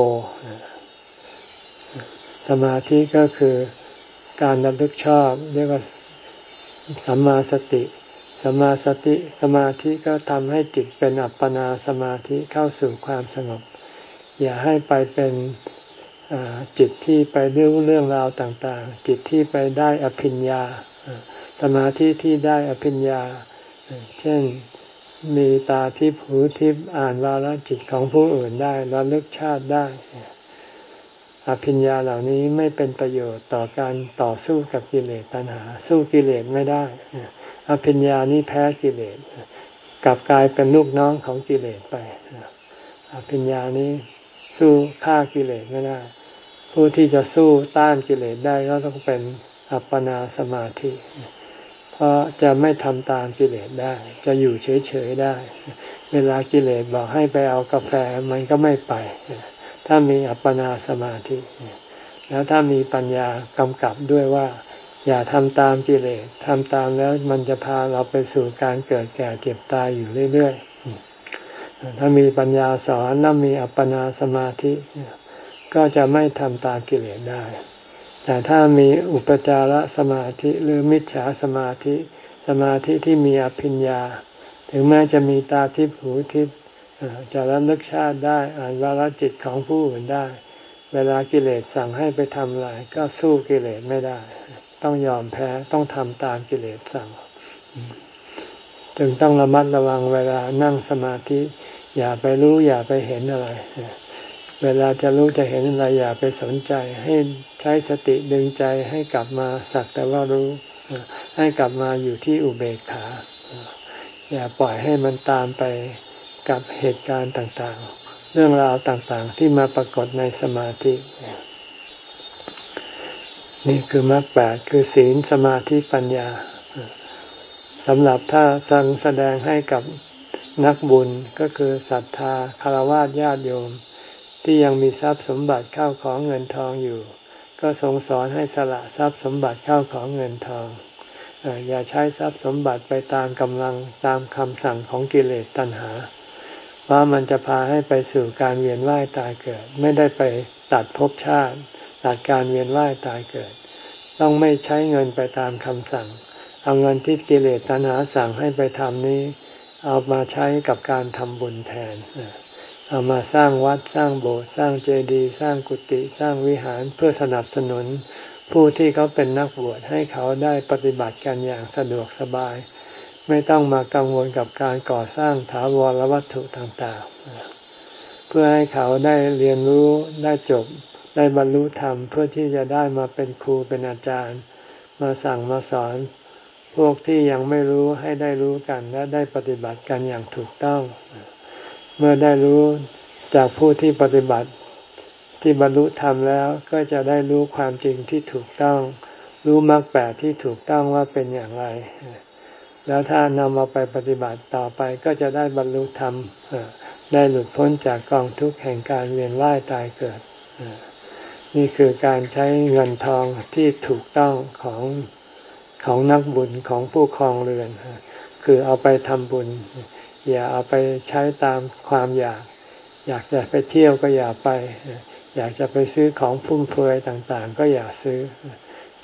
สมาธิก็คือการระลึกชอบเรียกว่าสัมมาสติสัมมาสติสมาธิก็ทำให้จิตเป็นอัปปนาสมาธิเข้าสู่ความสงบอย่าให้ไปเป็นจิตที่ไปรู้เรื่องราวต่างๆจิตที่ไปได้อภิญญาสมาธิที่ได้อภิญญาเช่นมีตาทิพย์หูทิพย์อ่านวาระจิตของผู้อื่นได้ระลึกชาติได้อภิญญาเหล่านี้ไม่เป็นประโยชน์ต่อการต่อสู้กับกิเลสตัณหาสู้กิเลสไม่ได้อภิญญานี้แพ้กิเลสกลับกลายเป็นลูกน้องของกิเลสไปอภิญญานี้สู้ฆ่ากิเลสไม่ได้ผู้ที่จะสู้ต้านกิเลสได้ก็ต้องเป็นอัปปนาสมาธิเพราะจะไม่ทำตามกิเลสได้จะอยู่เฉยๆได้เวลากิเลสบอกให้ไปเอากาแฟมันก็ไม่ไปถ้ามีอัปปนาสมาธิแล้วถ้ามีปัญญากำกับด้วยว่าอย่าทำตามกิเลสทำตามแล้วมันจะพาเราไปสู่การเกิดแก่เจ็บตายอยู่เรื่อยๆถ้ามีปัญญาสอนแล้วมีอัปปนาสมาธิก็จะไม่ทำตามกิเลสได้แต่ถ้ามีอุปจารสมาธิหรือมิจฉาสมาธิสมาธิที่มีอภิญญาถึงแม้จะมีตาทิพย์หูทิพย์จะระลึกชาติได้อ่านวาระจิตของผู้อื่นได้เวลากิเลสสั่งให้ไปทำอะไรก็สู้กิเลสไม่ได้ต้องยอมแพ้ต้องทำตามกิเลสสั่งจึงต้องระมัดระวังเวลานั่งสมาธิอย่าไปรู้อย่าไปเห็นอะไรเวลาจะรู้จะเห็นอะไรอย่าไปสนใจให้ใช้สติดึงใจให้กลับมาสักแต่ว่ารู้ให้กลับมาอยู่ที่อุเบกขาอย่าปล่อยให้มันตามไปกับเหตุการณ์ต่างๆเรื่องราวต่างๆที่มาปรากฏในสมาธินี่คือมรรคแปดคือศีลสมาธิปัญญาสำหรับถ้าสั่งแสดงให้กับนักบุญก็คือศรัทธาฆราวาสญาติโยมที่ยังมีทรัพย์สมบัติเข้าของเงินทองอยู่ก็ทรงสอนให้สละทรัพย์สมบัติเข้าของเงินทองอย่าใช้ทรัพย์สมบัติไปตามกำลังตามคำสั่งของกิเลสตัณหาเพราะมันจะพาให้ไปสู่การเวียนว่ายตายเกิดไม่ได้ไปตัดภพชาติตัดการเวียนว่ายตายเกิดต้องไม่ใช้เงินไปตามคำสั่งเอาเงินที่กิเลสตัณหาสั่งให้ไปทำนี้เอามาใช้กับการทำบุญแทนเอามาสร้างวัดสร้างโบสถ์สร้างเจดีย์สร้างกุฏิสร้างวิหารเพื่อสนับสนุนผู้ที่เขาเป็นนักบวชให้เขาได้ปฏิบัติกันอย่างสะดวกสบายไม่ต้องมากังวลกับการก่อสร้างถาวรวัตถุต่างๆเพื่อให้เขาได้เรียนรู้ได้จบได้บรรลุธรรมเพื่อที่จะได้มาเป็นครูเป็นอาจารย์มาสั่งมาสอนพวกที่ยังไม่รู้ให้ได้รู้กันและได้ปฏิบัติกันอย่างถูกต้องเมื่อได้รู้จากผู้ที่ปฏิบัติที่บรรลุธรรมแล้วก็จะได้รู้ความจริงที่ถูกต้องรู้มรรคแปดที่ถูกต้องว่าเป็นอย่างไรแล้วถ้านำเอาไปปฏิบัติต่อไปก็จะได้บรรลุธรรมได้หลุดพ้นจากกองทุกข์แห่งการเวียนว่ายตายเกิดนี่คือการใช้เงินทองที่ถูกต้องของของนักบุญของผู้ครองเรือนคือเอาไปทำบุญอย่าเอาไปใช้ตามความอยากอยากจะไปเที่ยวก็อย่าไปอยากจะไปซื้อของฟุ่มเฟือยต่างๆก็อย่าซื้อ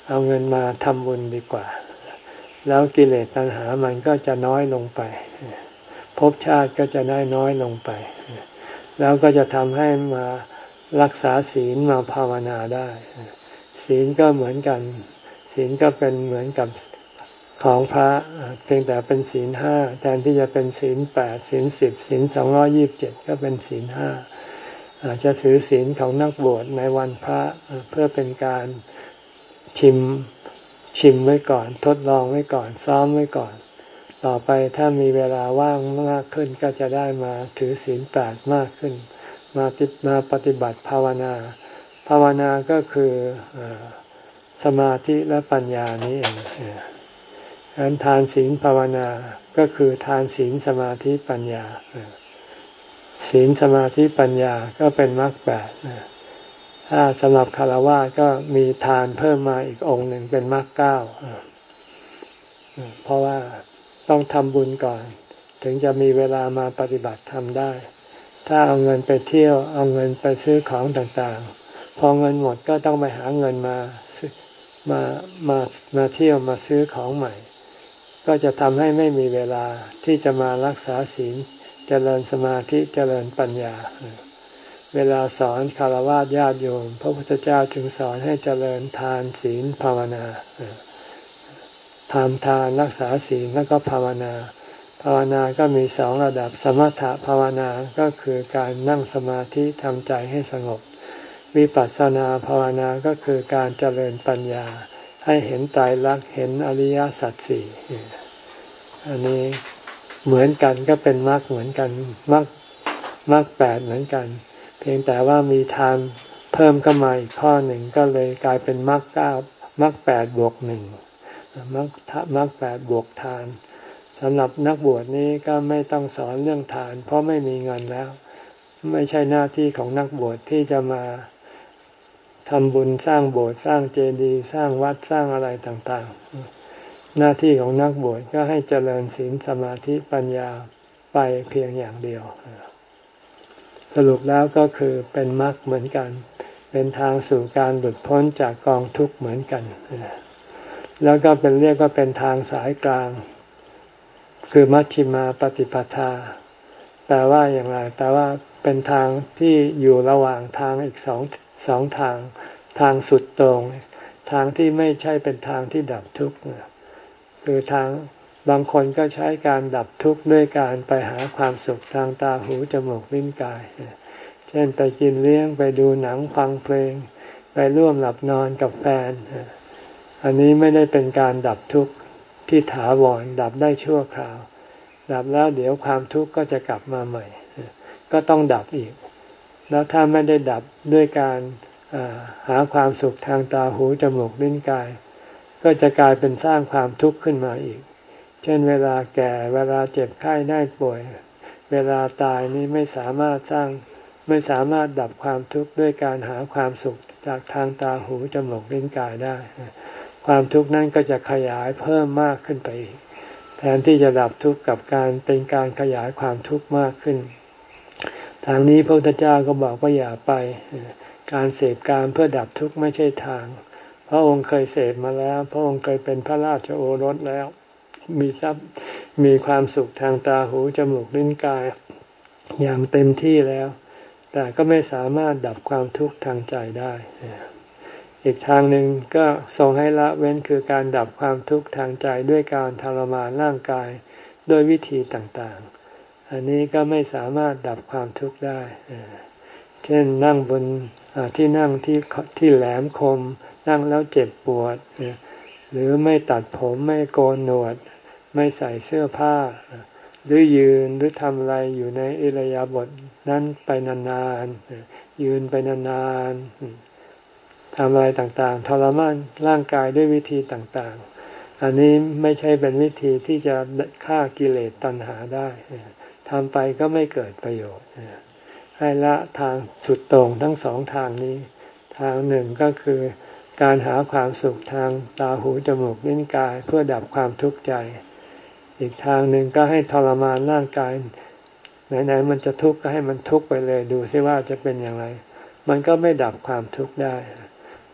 เอาเงินมาทำบุญดีกว่าแล้วกิเลสตัณหามันก็จะน้อยลงไปภพชาติก็จะได้น้อยลงไปแล้วก็จะทำให้มารักษาศีลมาภาวนาได้ศีลก็เหมือนกันศีลก็เป็นเหมือนกับของพระเพียงแต่เป็นศีลห้าแทนที่จะเป็นศีลแปดศีลสิบศีลสองร้อยยี่สิบเจ็ดก็เป็นศีลห้าอาจจะถือศีลของนักบวชในวันพระเพื่อเป็นการชิมชิมไว้ก่อนทดลองไว้ก่อนซ้อมไว้ก่อนต่อไปถ้ามีเวลาว่างมากขึ้นก็จะได้มาถือศีลแปดมากขึ้นมาติดมาปฏิบัติภาวนาภาวนาก็คือสมาธิและปัญญานี้เองการทานศีลภาวนาก็คือทานศีลสมาธิปัญญาศีลสมาธิปัญญาก็เป็นมรรคแปดถ้าสำหรับฆราวาสก็มีทานเพิ่มมาอีกองค์หนึ่งเป็นมรรคเก้าเพราะว่าต้องทำบุญก่อนถึงจะมีเวลามาปฏิบัติธรรมได้ถ้าเอาเงินไปเที่ยวเอาเงินไปซื้อของต่างๆพอเงินหมดก็ต้องไปหาเงินมามามามาเที่ยวมาซื้อของใหม่ก็จะทำให้ไม่มีเวลาที่จะมารักษาศีลเจริญสมาธิเจริญปัญญาเวลาสอนฆราวาสญาติโยมพระพุทธเจ้าจึงสอนให้เจริญทานศีลภาวนาทำทานรักษาศีลแล้วก็ภาวนาภาวนาก็มีสองระดับสมถะภาวนาก็คือการนั่งสมาธิทำใจให้สงบวิปัสสนาภาวนาก็คือการเจริญปัญญาให้เห็นไตรลักษณ์เห็นอริยสัจสี่อันนี้เหมือนกันก็เป็นมรรคเหมือนกันมรรคมรรคแปดเหมือนกันเพียงแต่ว่ามีทานเพิ่มเข้ามาอีกข้อหนึ่งก็เลยกลายเป็นมรรคเก้ามรรคแปดบวกหนึ่งมรรคมรรคแปดบวกทานสำหรับนักบวชนี้ก็ไม่ต้องสอนเรื่องทานเพราะไม่มีเงินแล้วไม่ใช่หน้าที่ของนักบวชที่จะมาทำบุญสร้างโบสถ์สร้างเจดีย์สร้างวัดสร้างอะไรต่างๆหน้าที่ของนักบวชก็ให้เจริญศีลสมาธิปัญญาไปเพียงอย่างเดียวสรุปแล้วก็คือเป็นมรรคเหมือนกันเป็นทางสู่การหลุดพ้นจากกองทุกข์เหมือนกันแล้วก็เป็นเรียกว่าเป็นทางสายกลางคือมัชฌิมาปฏิปทาแปลว่าอย่างไรแปลว่าเป็นทางที่อยู่ระหว่างทางอีกสองสองทางทางสุดตรงทางที่ไม่ใช่เป็นทางที่ดับทุกข์คือทางบางคนก็ใช้การดับทุกข์ด้วยการไปหาความสุขทางตาหูจมูกลิ้นกายเช่นไปกินเลี้ยงไปดูหนังฟังเพลงไปร่วมหลับนอนกับแฟนอันนี้ไม่ได้เป็นการดับทุกข์ที่ถาวรดับได้ชั่วคราวดับแล้วเดี๋ยวความทุกข์ก็จะกลับมาใหม่ก็ต้องดับอีกแล้วถ้าไม่ได้ดับด้วยการหาความสุขทางตาหูจมูกลิ้นกายก็จะกลายเป็นสร้างความทุกข์ขึ้นมาอีกเช่นเวลาแก่เวลาเจ็บไข้ได้ป่วยเวลาตายนี้ไม่สามารถสร้างไม่สามารถดับความทุกข์ด้วยการหาความสุขจากทางตาหูจมูกลิ้นกายได้ความทุกข์นั้นก็จะขยายเพิ่มมากขึ้นไปอีกแทนที่จะดับทุกข์กับการเป็นการขยายความทุกข์มากขึ้นทางนี้พระพุทธเจ้าก็บอกว่าอย่าไปการเสพกามเพื่อดับทุกข์ไม่ใช่ทางพระองค์เคยเสพมาแล้วพระองค์เคยเป็นพระราชโอรสแล้วมีทรัพย์มีความสุขทางตาหูจมูกลิ้นกายอย่างเต็มที่แล้วแต่ก็ไม่สามารถดับความทุกข์ทางใจได้อีกทางหนึ่งก็ทรงให้ละเว้นคือการดับความทุกข์ทางใจด้วยการทรมานร่างกายด้วยวิธีต่างๆอันนี้ก็ไม่สามารถดับความทุกข์ได้เช่นนั่งบนที่นั่งที่ที่แหลมคมนั่งแล้วเจ็บปวดหรือไม่ตัดผมไม่โกนหนวดไม่ใส่เสื้อผ้าหรือยืนหรือทำอะไรอยู่ในอิริยาบถนั้นไปนานๆยืนไปนานๆทำอะไรต่างๆทรมานร่างกายด้วยวิธีต่างๆอันนี้ไม่ใช่เป็นวิธีที่จะฆ่ากิเลสตัณหาได้ทำไปก็ไม่เกิดประโยชน์ให้ละทางสุดโต่งทั้งสองทางนี้ทางหนึ่งก็คือการหาความสุขทางตาหูจมูกลิ้นกายเพื่อดับความทุกข์ใจอีกทางหนึ่งก็ให้ทรมานร่างกายไหนๆมันจะทุกข์ก็ให้มันทุกข์ไปเลยดูซิว่าจะเป็นอย่างไรมันก็ไม่ดับความทุกข์ได้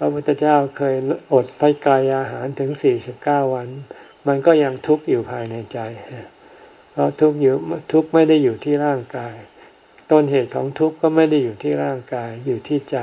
ระพุทธเจ้าเคยอดพระกายอาหารถึงสี่สิบเก้าวันมันก็ยังทุกข์อยู่ภายในใจเพราะทุกข์อยู่ทุกข์ไม่ได้อยู่ที่ร่างกายต้นเหตุของทุกข์ก็ไม่ได้อยู่ที่ร่างกายอยู่ที่ใจ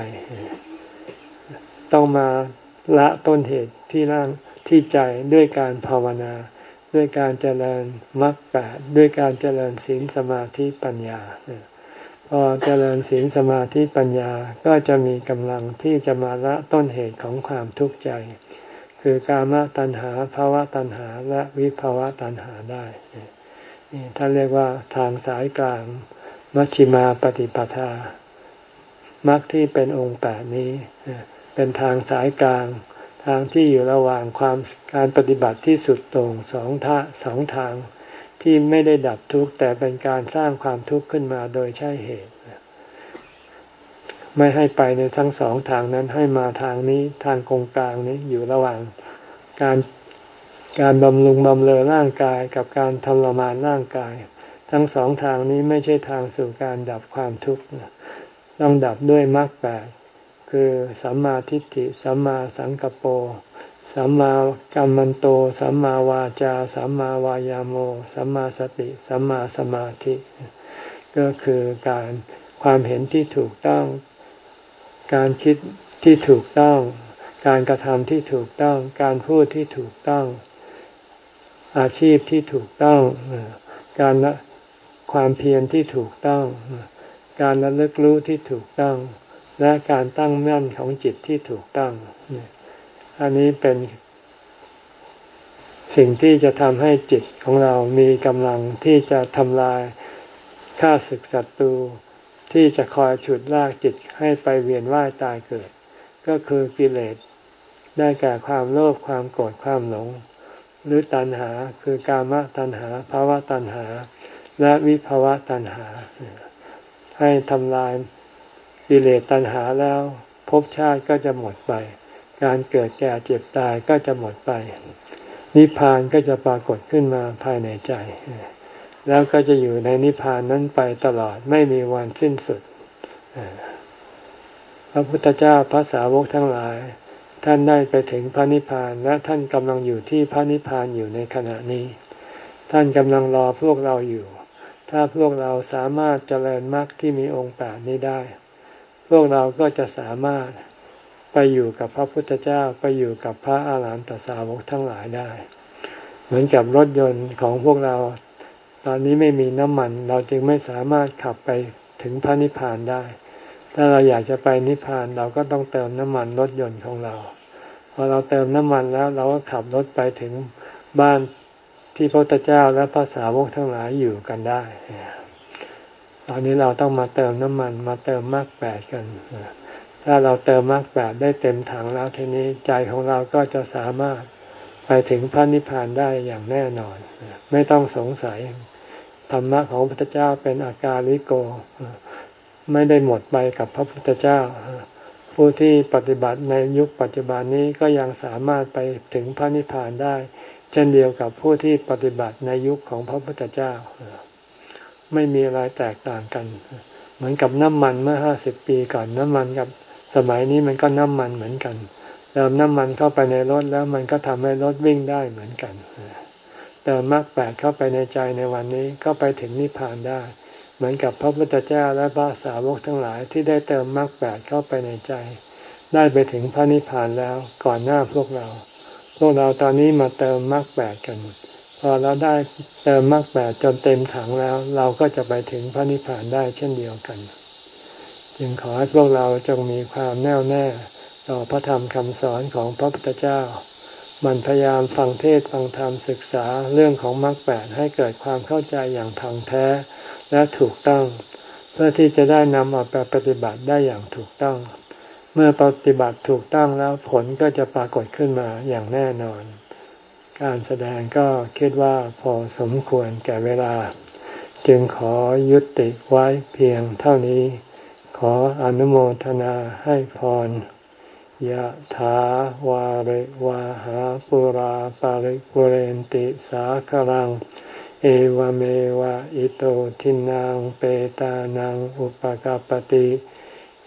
ต้องมาละต้นเหตุที่ร่างที่ใจด้วยการภาวนาด้วยการเจริญมรรคแปดด้วยการเจริญศีลสมาธิปัญญาพอเจริญศีลสมาธิปัญญาก็จะมีกำลังที่จะมาละต้นเหตุของความทุกข์ใจคือกามตัณหาภวตัณหาและวิภวตัณหาได้นี่ท่านเรียกว่าทางสายกลางมัชฌิมาปฏิปทามรรคที่เป็นองค์แปดนี้เป็นทางสายกลางทางที่อยู่ระหว่างความการปฏิบัติที่สุดโต่งสองท่าสองทางที่ไม่ได้ดับทุกข์แต่เป็นการสร้างความทุกข์ขึ้นมาโดยใช่เหตุไม่ให้ไปในทั้งสองทางนั้นให้มาทางนี้ทางกงกลางนี้อยู่ระหว่างการการบำรุงบำเรอร่างกายกับการทรมานร่างกายทั้งสองทางนี้ไม่ใช่ทางสู่การดับความทุกข์ต้องดับด้วยมรรคแปดคือสัมมาทิฏฐิสัมมาสังกัปโปสัมมากัมมันโตสัมมาวาจาสัมมาวายาโมสัมมาสติสัมมาสมาธิก็คือการความเห็นที่ถูกต้องการคิดที่ถูกต้องการกระทำที่ถูกต้องการพูดที่ถูกต้องอาชีพที่ถูกต้องการละความเพียรที่ถูกต้องการระลึกรู้ที่ถูกต้องและการตั้งมั่นของจิตที่ถูกต้องอันนี้เป็นสิ่งที่จะทำให้จิตของเรามีกำลังที่จะทำลายข้าศึกศัตรูที่จะคอยฉุดลากจิตให้ไปเวียนว่ายตายเกิดก็คือกิเลสได้แก่ความโลภความโกรธความหลงหรือตัณหาคือกามตัณหาภวตัณหาและวิภวตัณหาให้ทำลายกิเลสตัณหาแล้วภพชาติก็จะหมดไปการเกิดแก่เจ็บตายก็จะหมดไปนิพพานก็จะปรากฏขึ้นมาภายในใจแล้วก็จะอยู่ในนิพพานนั้นไปตลอดไม่มีวันสิ้นสุดพระพุทธเจ้าพระสาวกทั้งหลายท่านได้ไปถึงพระนิพพานและท่านกำลังอยู่ที่พระนิพพานอยู่ในขณะนี้ท่านกำลังรอพวกเราอยู่ถ้าพวกเราสามารถเจริญมรรคที่มีองค์แปดนี้ได้พวกเราก็จะสามารถไปอยู่กับพระพุทธเจ้าไปอยู่กับพระอาหารหันตสาวกทั้งหลายได้เหมือนกับรถยนต์ของพวกเราตอนนี้ไม่มีน้ำมันเราจึงไม่สามารถขับไปถึงพระนิพพานได้ถ้าเราอยากจะไปนิพพานเราก็ต้องเติมน้ำมันรถยนต์ของเราพอเราเติมน้ำมันแล้วเราก็ขับรถไปถึงบ้านที่พระพุทธเจ้าและพระสาวกทั้งหลายอยู่กันได้ตอนนี้เราต้องมาเติมน้ำมันมาเติมมรรคแปดกันถ้าเราเติมมรรคแปดได้เต็มถังแล้วทีนี้ใจของเราก็จะสามารถไปถึงพระนิพพานได้อย่างแน่นอนไม่ต้องสงสัยธรรมะของพระพุทธเจ้าเป็นอากาลิโกไม่ได้หมดไปกับพระพุทธเจ้าผู้ที่ปฏิบัติในยุคปัจจุบันนี้ก็ยังสามารถไปถึงพระนิพพานได้เช่นเดียวกับผู้ที่ปฏิบัติในยุคของพระพุทธเจ้าไม่มีอะไรแตกต่างกันเหมือนกับน้ำมันเมื่อห้าสิบปีก่อนน้ำมันกับสมัยนี้มันก็น้ำมันเหมือนกันเติมน้ำมันเข้าไปในรถแล้วมันก็ทำให้รถวิ่งได้เหมือนกันเติมมรรคแปดเข้าไปในใจในวันนี้ก็ไปถึงนิพพานได้เหมือนกับพระพุทธเจ้าและพระสาวกทั้งหลายที่ได้เติมมรรคแปดเข้าไปในใจได้ไปถึงพระนิพพานแล้วก่อนหน้าพวกเราพวกเราตอนนี้มาเติมมรรคแปดกันพอเราได้เติมมรรคแปดจนเต็มถังแล้วเราก็จะไปถึงพระนิพพานได้เช่นเดียวกันจึงขอให้พวกเราจงมีความแน่วแน่ต่อพระธรรมคำสอนของพระพุทธเจ้ามันพยายามฟังเทศน์ฟังธรรมศึกษาเรื่องของมรรคแปดให้เกิดความเข้าใจอย่างท่องแท้และถูกต้องเพื่อที่จะได้นำเอาไปปฏิบัติได้อย่างถูกต้องเมื่อปฏิบัติถูกต้องแล้วผลก็จะปรากฏขึ้นมาอย่างแน่นอนการแสดงก็คิดว่าพอสมควรแก่เวลาจึงขอยุติไว้เพียงเท่านี้ขออนุโมทนาให้พรยะถาวาริวาหาปุราปาริปุเรนติสาคลังเอวเมวะอิโตทินังเปตานังอุปกัปปติ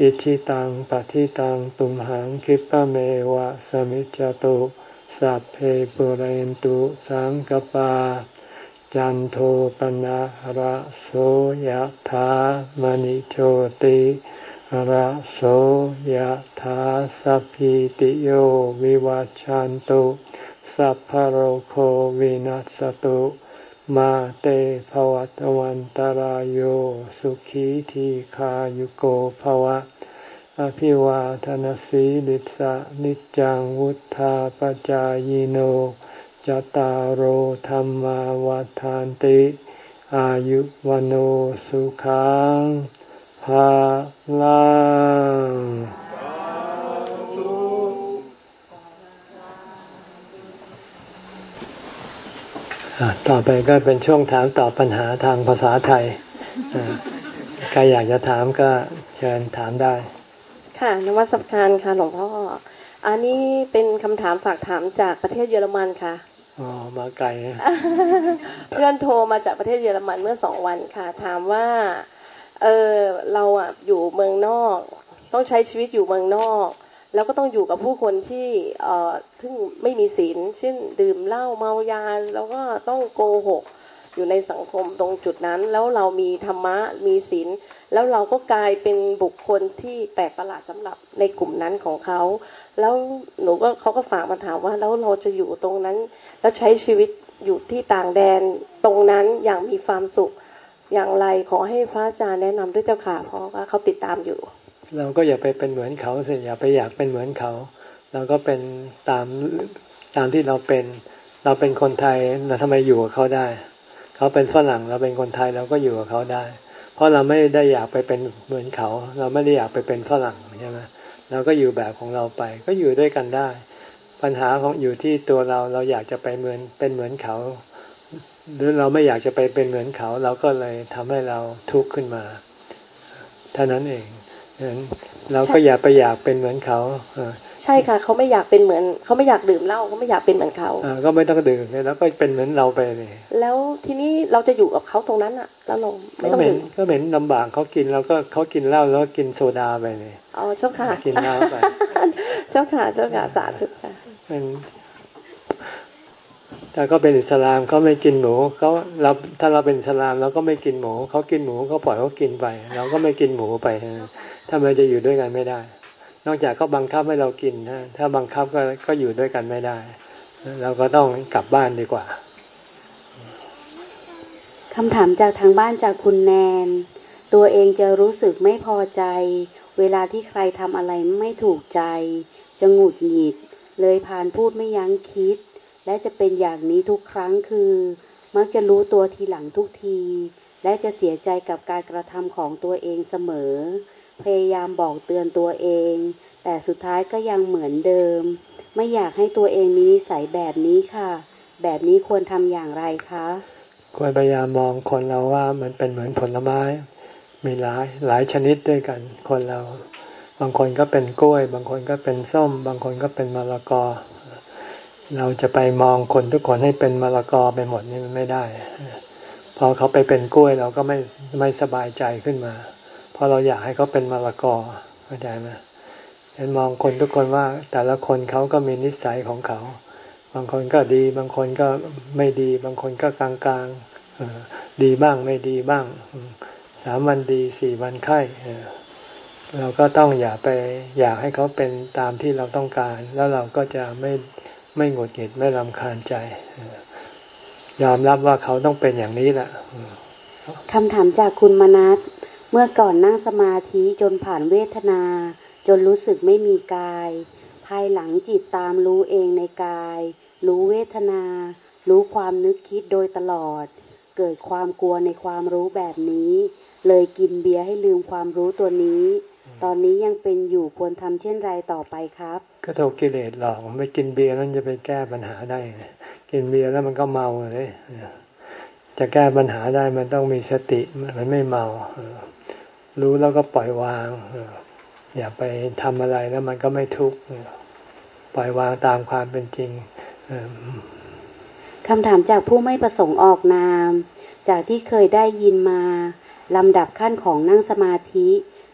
อิชิตังปฏิตังตุมหังคิปะเมวะสมิจจตุสัพเพปุเรนตุสังกปาจันโทปนะระโสยถามณิโชติระโสยถาสัพพิติโยวิวัชชันตุสัพพะโรโควินัสตุมาเตภวัตวันตารโยสุขีทีขายุโกภวะอภิวาทนาสีลิสะนิจังวุธาปจายโนจตารโหธรรมาวาทานติอายุวันโอสุขังภาลังต่อไปก็เป็นช่วงถามตอบปัญหาทางภาษาไทยใครอยากจะถามก็เชิญถามได้ค่ะนมัสการค่ะหลวงพ่ออันนี้เป็นคำถามฝากถามจากประเทศเยอรมันค่ะอ๋อมาไกลเพื่อนโทรมาจากประเทศเยอรมันเมื่อสองวันค่ะถามว่าเออเราอ่ะอยู่เมืองนอกต้องใช้ชีวิตอยู่เมืองนอกแล้วก็ต้องอยู่กับผู้คนที่เอ่อซึ่งไม่มีศีลเช่นดื่มเหล้าเมายาแล้วก็ต้องโกหกอยู่ในสังคมตรงจุดนั้นแล้วเรามีธรรมะมีศีลแล้วเราก็กลายเป็นบุคคลที่แปลกประหลาดสำหรับในกลุ่มนั้นของเขาแล้วหนูก็เขาก็ฝากมาถามว่าแล้วเราจะอยู่ตรงนั้นแล้วใช้ชีวิตอยู่ที่ต่างแดนตรงนั้นอย่างมีความสุขอย่างไรขอให้พระอาจารย์แนะนำด้วยเจ้าค่ะเพราะว่าเขาติดตามอยู่เราก็อย่าไปเป็นเหมือนเขาสิอย่าไปอยากเป็นเหมือนเขาเราก็เป็นตามตามที่เราเป็นเราเป็นคนไทยเราทำไมอยู่กับเขาได้เขาเป็นฝรั่งเราเป็นคนไทยเราก็อยู่กับเขาได้เพราะเราไม่ได้อยากไปเป็นเหมือนเขาเราไม่ได้อยากไปเป็นฝรั่งใช่ไหมเราก็อยู่แบบของเราไปก็อยู่ด้วยกันได้ปัญหาของอยู่ที่ตัวเราเราอยากจะไปเหมือนเป็นเหมือนเขาหรือเราไม่อยากจะไปเป็นเหมือนเขาเราก็เลยทำให้เราทุกข์ขึ้นมาเท่านั้นเองเราก็อย่าไปอยากเป็นเหมือนเขาใช่ค่ะเขาไม่อยากเป็นเหมือนเขาไม่อยากดื่มเหล้าเขาไม่อยากเป็นเหมือนเขาก็ไม่ต้องดื่มเลยแล้วก็เป็นเหมือนเราไปเลยแล้วทีนี้เราจะอยู่กับเขาตรงนั้นอ่ะแล้วเราไม่ต้องดื่มก็เหม็นลำบากเขากินแล้วก็เขากินเหล้าแล้วกินโซดาไปเลยอ๋อเจ้าค่ะกินเหล้าไปเจ้าค่ะเจ้าค่ะสาธุค่ะแต่ก็เป็นอิสลามเขาไม่กินหมูเขาเราถ้าเราเป็นอิสลามเราก็ไม่กินหมูเขากินหมูเขาปล่อยเขากินไปเราก็ไม่กินหมูไปถ้ามันจะอยู่ด้วยกันไม่ได้นอกจากเขาบังคับให้เรากินนะถ้าบังคับก็ก็อยู่ด้วยกันไม่ได้เราก็ต้องกลับบ้านดีกว่าคำถามจากทางบ้านจากคุณแนนตัวเองจะรู้สึกไม่พอใจเวลาที่ใครทำอะไรไม่ถูกใจจะหงุดหงิดเลยพานพูดไม่ยั้งคิดและจะเป็นอย่างนี้ทุกครั้งคือมักจะรู้ตัวทีหลังทุกทีและจะเสียใจกับการกระทำของตัวเองเสมอพยายามบอกเตือนตัวเองแต่สุดท้ายก็ยังเหมือนเดิมไม่อยากให้ตัวเองมีนิสัยแบบนี้ค่ะแบบนี้ควรทำอย่างไรคะควรพยายามมองคนเราว่ามันเป็นเหมือนผลไม้มีหลายหลายชนิดด้วยกันคนเราบางคนก็เป็นกล้วยบางคนก็เป็นส้มบางคนก็เป็นมะละกอเราจะไปมองคนทุกคนให้เป็นมะละกอไปหมดนี่มันไม่ได้พอเขาไปเป็นกล้วยเราก็ไม่ไม่สบายใจขึ้นมาเพราะเราอยากให้เขาเป็นมะละกอเข้าใจไหมเห็นมองคนทุกคนว่าแต่ละคนเขาก็มีนิสัยของเขาบางคนก็ดีบางคนก็ไม่ดีบางคนก็กลางๆดีบ้างไม่ดีบ้างสามวันดีสี่วันไข้เราก็ต้องอย่าไปอยากให้เขาเป็นตามที่เราต้องการแล้วเราก็จะไม่ไม่หงุดหงิดไม่รำคาญใจยอมรับว่าเขาต้องเป็นอย่างนี้แหละคำถามจากคุณมนัสเมื่อก่อนนั่งสมาธิจนผ่านเวทนาจนรู้สึกไม่มีกายภายหลังจิตตามรู้เองในกายรู้เวทนารู้ความนึกคิดโดยตลอดเกิดความกลัวในความรู้แบบนี้เลยกินเบียร์ให้ลืมความรู้ตัวนี้ตอนนี้ยังเป็นอยู่ควรทำเช่นไรต่อไปครับก็ถูกกิเลสหลอกไม่กินเบียร์แล้วจะไปแก้ปัญหาได้กินเบียร์แล้วมันก็เมาเลยจะแก้ปัญหาได้มันต้องมีสติมันไม่เมารู้แล้วก็ปล่อยวางอย่าไปทำอะไรแล้วมันก็ไม่ทุกข์ปล่อยวางตามความเป็นจริงคำถามจากผู้ไม่ประสงค์ออกนามจากที่เคยได้ยินมาลำดับขั้นของนั่งสมาธิ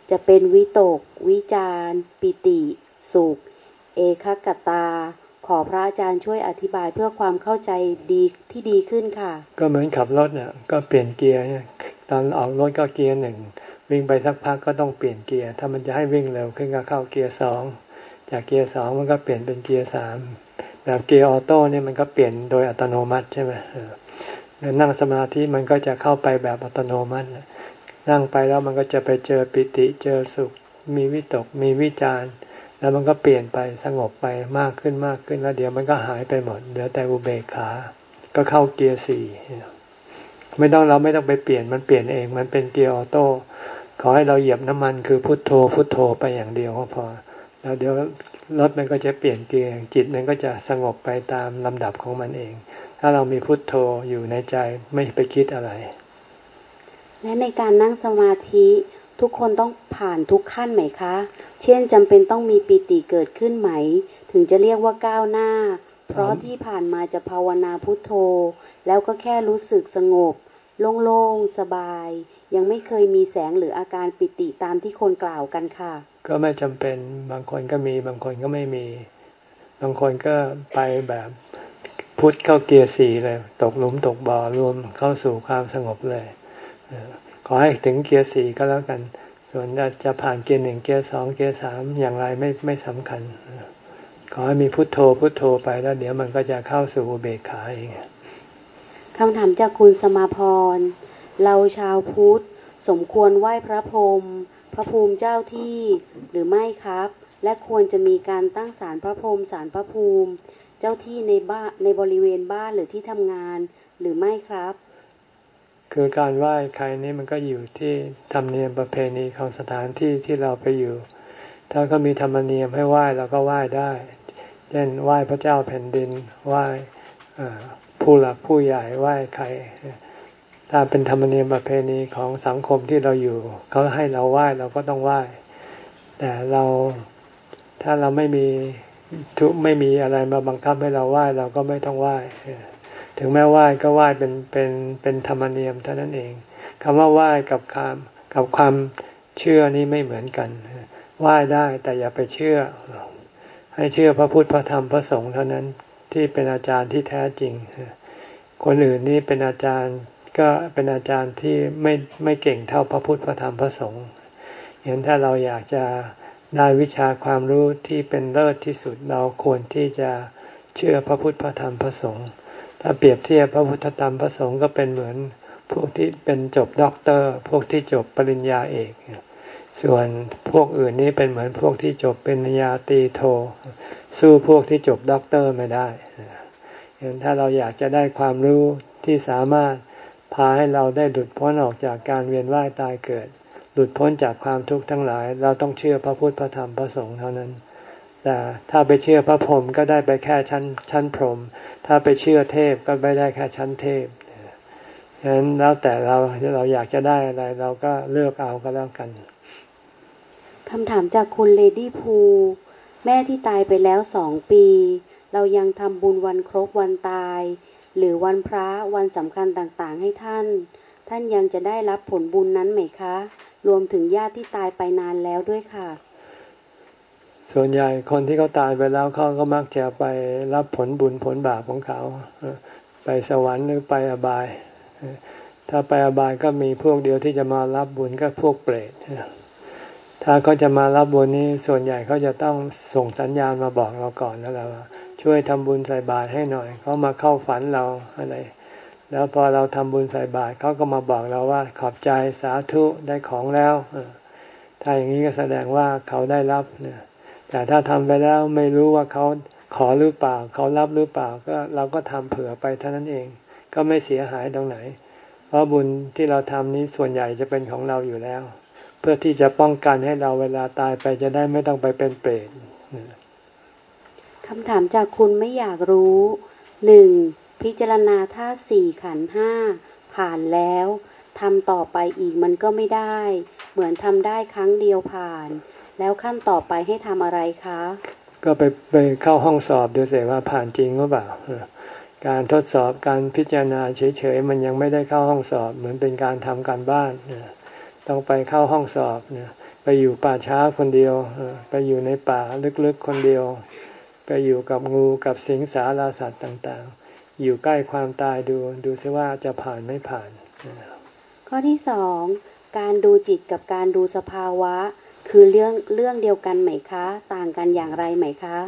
จะเป็นวิตกวิจารปิติสุขเอกคตาขอพระอาจารย์ช่วยอธิบายเพื่อความเข้าใจดีที่ดีขึ้นค่ะก็เหมือนขับรถเนี่ยก็เปลี่ยนเกียร์เนี่ยตอนออกรถก็เกียร์หนึ่งวิ่งไปสักพักก็ต้องเปลี่ยนเกียร์ถ้ามันจะให้วิ่งเร็วขึ้นก็เข้าเกียร์สองจากเกียร์สองมันก็เปลี่ยนเป็นเกียร์สามแบบเกียร์ออโต้เนี่ยมันก็เปลี่ยนโดยอัตโนมัติใช่ไหมนั่งสมาธิมันก็จะเข้าไปแบบอัตโนมัตินั่งไปแล้วมันก็จะไปเจอปิติเจอสุขมีวิตกมีวิจารแล้วมันก็เปลี่ยนไปสงบไปมากขึ้นมากขึ้นแล้วเดี๋ยวมันก็หายไปหมดเหลือแต่อุเบกขาก็เข้าเกียร์สี่ไม่ต้องเราไม่ต้องไปเปลี่ยนมันเปลี่ยนเองมันเป็นเกียร์ออโต้ขอให้เราเหยียบน้ำมันคือพุทโธพุทโธไปอย่างเดียวก็พอแล้วเดี๋ยวรถมันก็จะเปลี่ยนเกียร์จิตมันก็จะสงบไปตามลำดับของมันเองถ้าเรามีพุทโธอยู่ในใจไม่ไปคิดอะไรและในการนั่งสมาธิทุกคนต้องผ่านทุกขั้นไหมคะเช่นจำเป็นต้องมีปิติเกิดขึ้นไหมถึงจะเรียกว่าก้าวหน้าเพราะที่ผ่านมาจะภาวนาพุทโธแล้วก็แค่รู้สึกสงบโล่งๆสบายยังไม่เคยมีแสงหรืออาการปิติตามที่คนกล่าวกันค่ะก็ไม่จำเป็นบางคนก็มีบางคนก็ไม่มีบางคนก็ไปแบบพุทธเข้าเกียร์สี่เลยตกหลุมตกบ่อรวมเข้าสู่ความสงบเลยขอให้ถึงเกียร์สี่ก็แล้วกันส่วนจะผ่านเกียร์หนึ่งเกียร์สองเกียร์สามอย่างไรไม่ไม่สำคัญขอให้มีพุทโธพุทโธไปแล้วเดี๋ยวมันก็จะเข้าสู่อุเบกขาเองคำถามจากคุณสมาพรเราชาวพุทธสมควรไหว้พระพรหมพระภูมิเจ้าที่หรือไม่ครับและควรจะมีการตั้งศาลพระพรหมศาลพระภูมิเจ้าที่ในบ้านในบริเวณบ้านหรือที่ทำงานหรือไม่ครับคือการไหว้ใครนี่มันก็อยู่ที่ธรรมเนียมประเพณีของสถานที่ที่เราไปอยู่ถ้าก็มีธรรมเนียมให้ไหว้เราก็ไหว้ได้เช่นไหว้พระเจ้าแผ่นดินไหว้ผู้หลักผู้ใหญ่ไหว้ใครถ้าเป็นธรรมเนียมประเพณีของสังคมที่เราอยู่เขาให้เราไหว้เราก็ต้องไหว้แต่เราถ้าเราไม่มีทุกไม่มีอะไรมาบังคับให้เราไหว้เราก็ไม่ต้องไหว้ถึงแม้ไหว้ก็ไหว้เป็นเป็นเป็นธรรมเนียมเท่านั้นเองคำว่าไหว้กับความกับความเชื่อนี่ไม่เหมือนกันไหว้ได้แต่อย่าไปเชื่อให้เชื่อพระพุทธพระธรรมพระสงฆ์เท่านั้นที่เป็นอาจารย์ที่แท้จริงคนอื่นนี่เป็นอาจารย์ก็เป็นอาจารย์ที่ไม่ไม่เก่งเท่าพระพุทธพระธรรมพระสงฆ์เห็นถ้าเราอยากจะได้วิชาความรู้ที่เป็นเลิศที่สุดเราควรที่จะเชื่อพระพุทธพระธรรมพระสงฆ์ถ้าเปรียบเทียบพระพุทธธรรมพระสงฆ์ก็เป็นเหมือนพวกที่เป็นจบด็อกเตอร์พวกที่จบปริญญาเอกส่วนพวกอื่นนี่เป็นเหมือนพวกที่จบปริญญาตรีโทสู้พวกที่จบด็อกเตอร์ไม่ได้เห็นถ้าเราอยากจะได้ความรู้ที่สามารถพาให้เราได้หลุดพ้นออกจากการเวียนว่ายตายเกิดหลุดพ้นจากความทุกข์ทั้งหลายเราต้องเชื่อพระพุทธพระธรรมพระสงฆ์เท่านั้นแต่ถ้าไปเชื่อพระพรหมก็ได้ไปแค่ชั้นชั้นพรหมถ้าไปเชื่อเทพก็ไม่ได้แค่ชั้นเทพฉะนั้นแล้วแต่เราเราอยากจะได้อะไรเราก็เลือกเอาก็แล้วกันคำถามจากคุณเลดี้พูแม่ที่ตายไปแล้วสองปีเรายังทำบุญวันครบวันตายหรือวันพระวันสำคัญต่างๆให้ท่านท่านยังจะได้รับผลบุญนั้นไหมคะรวมถึงญาติที่ตายไปนานแล้วด้วยค่ะส่วนใหญ่คนที่เขาตายไปแล้วเขาก็มักจะไปรับผลบุญผลบาปของเขาไปสวรรค์หรือไปอบายถ้าไปอบายก็มีพวกเดียวที่จะมารับบุญก็พวกเปรตถ้าเขาจะมารับบุญนี้ส่วนใหญ่เขาจะต้องส่งสัญญาณมาบอกเราก่อนแล้วว่าช่วยทำบุญใส่บาตรให้หน่อยเขามาเข้าฝันเราอะไรแล้วพอเราทำบุญใส่บาตรเขาก็มาบอกเราว่าขอบใจสาธุได้ของแล้วถ้าอย่างนี้ก็แสดงว่าเขาได้รับเนี่ยแต่ถ้าทำไปแล้วไม่รู้ว่าเขาขอหรือเปล่าเขารับหรือเปล่าก็เราก็ทำเผื่อไปเท่านั้นเองก็ไม่เสียหายตรงไหนเพราะบุญที่เราทำนี้ส่วนใหญ่จะเป็นของเราอยู่แล้วเพื่อที่จะป้องกันให้เราเวลาตายไปจะได้ไม่ต้องไปเป็นเปรตคำถามจากคุณไม่อยากรู้หนึ่งพิจารณาธาตุสี่ขันธ์ห้าผ่านแล้วทำต่อไปอีกมันก็ไม่ได้เหมือนทำได้ครั้งเดียวผ่านแล้วขั้นต่อไปให้ทำอะไรคะก็ไปไปเข้าห้องสอบดูสิว่าผ่านจริงหรือเปล่าการทดสอบการพิจารณาเฉยๆมันยังไม่ได้เข้าห้องสอบเหมือนเป็นการทำการบ้านต้องไปเข้าห้องสอบไปไปอยู่ป่าช้าคนเดียวไปอยู่ในป่าลึกๆคนเดียวไปอยู่กับงูกับสิงสาราสัตว์ต่างๆอยู่ใกล้ความตายดูดูซิว่าจะผ่านไม่ผ่านข้อที่สองการดูจิตกับการดูสภาวะคือเรื่องเรื่องเดียวกันไหมคะต่างกันอย่างไรไหมคะ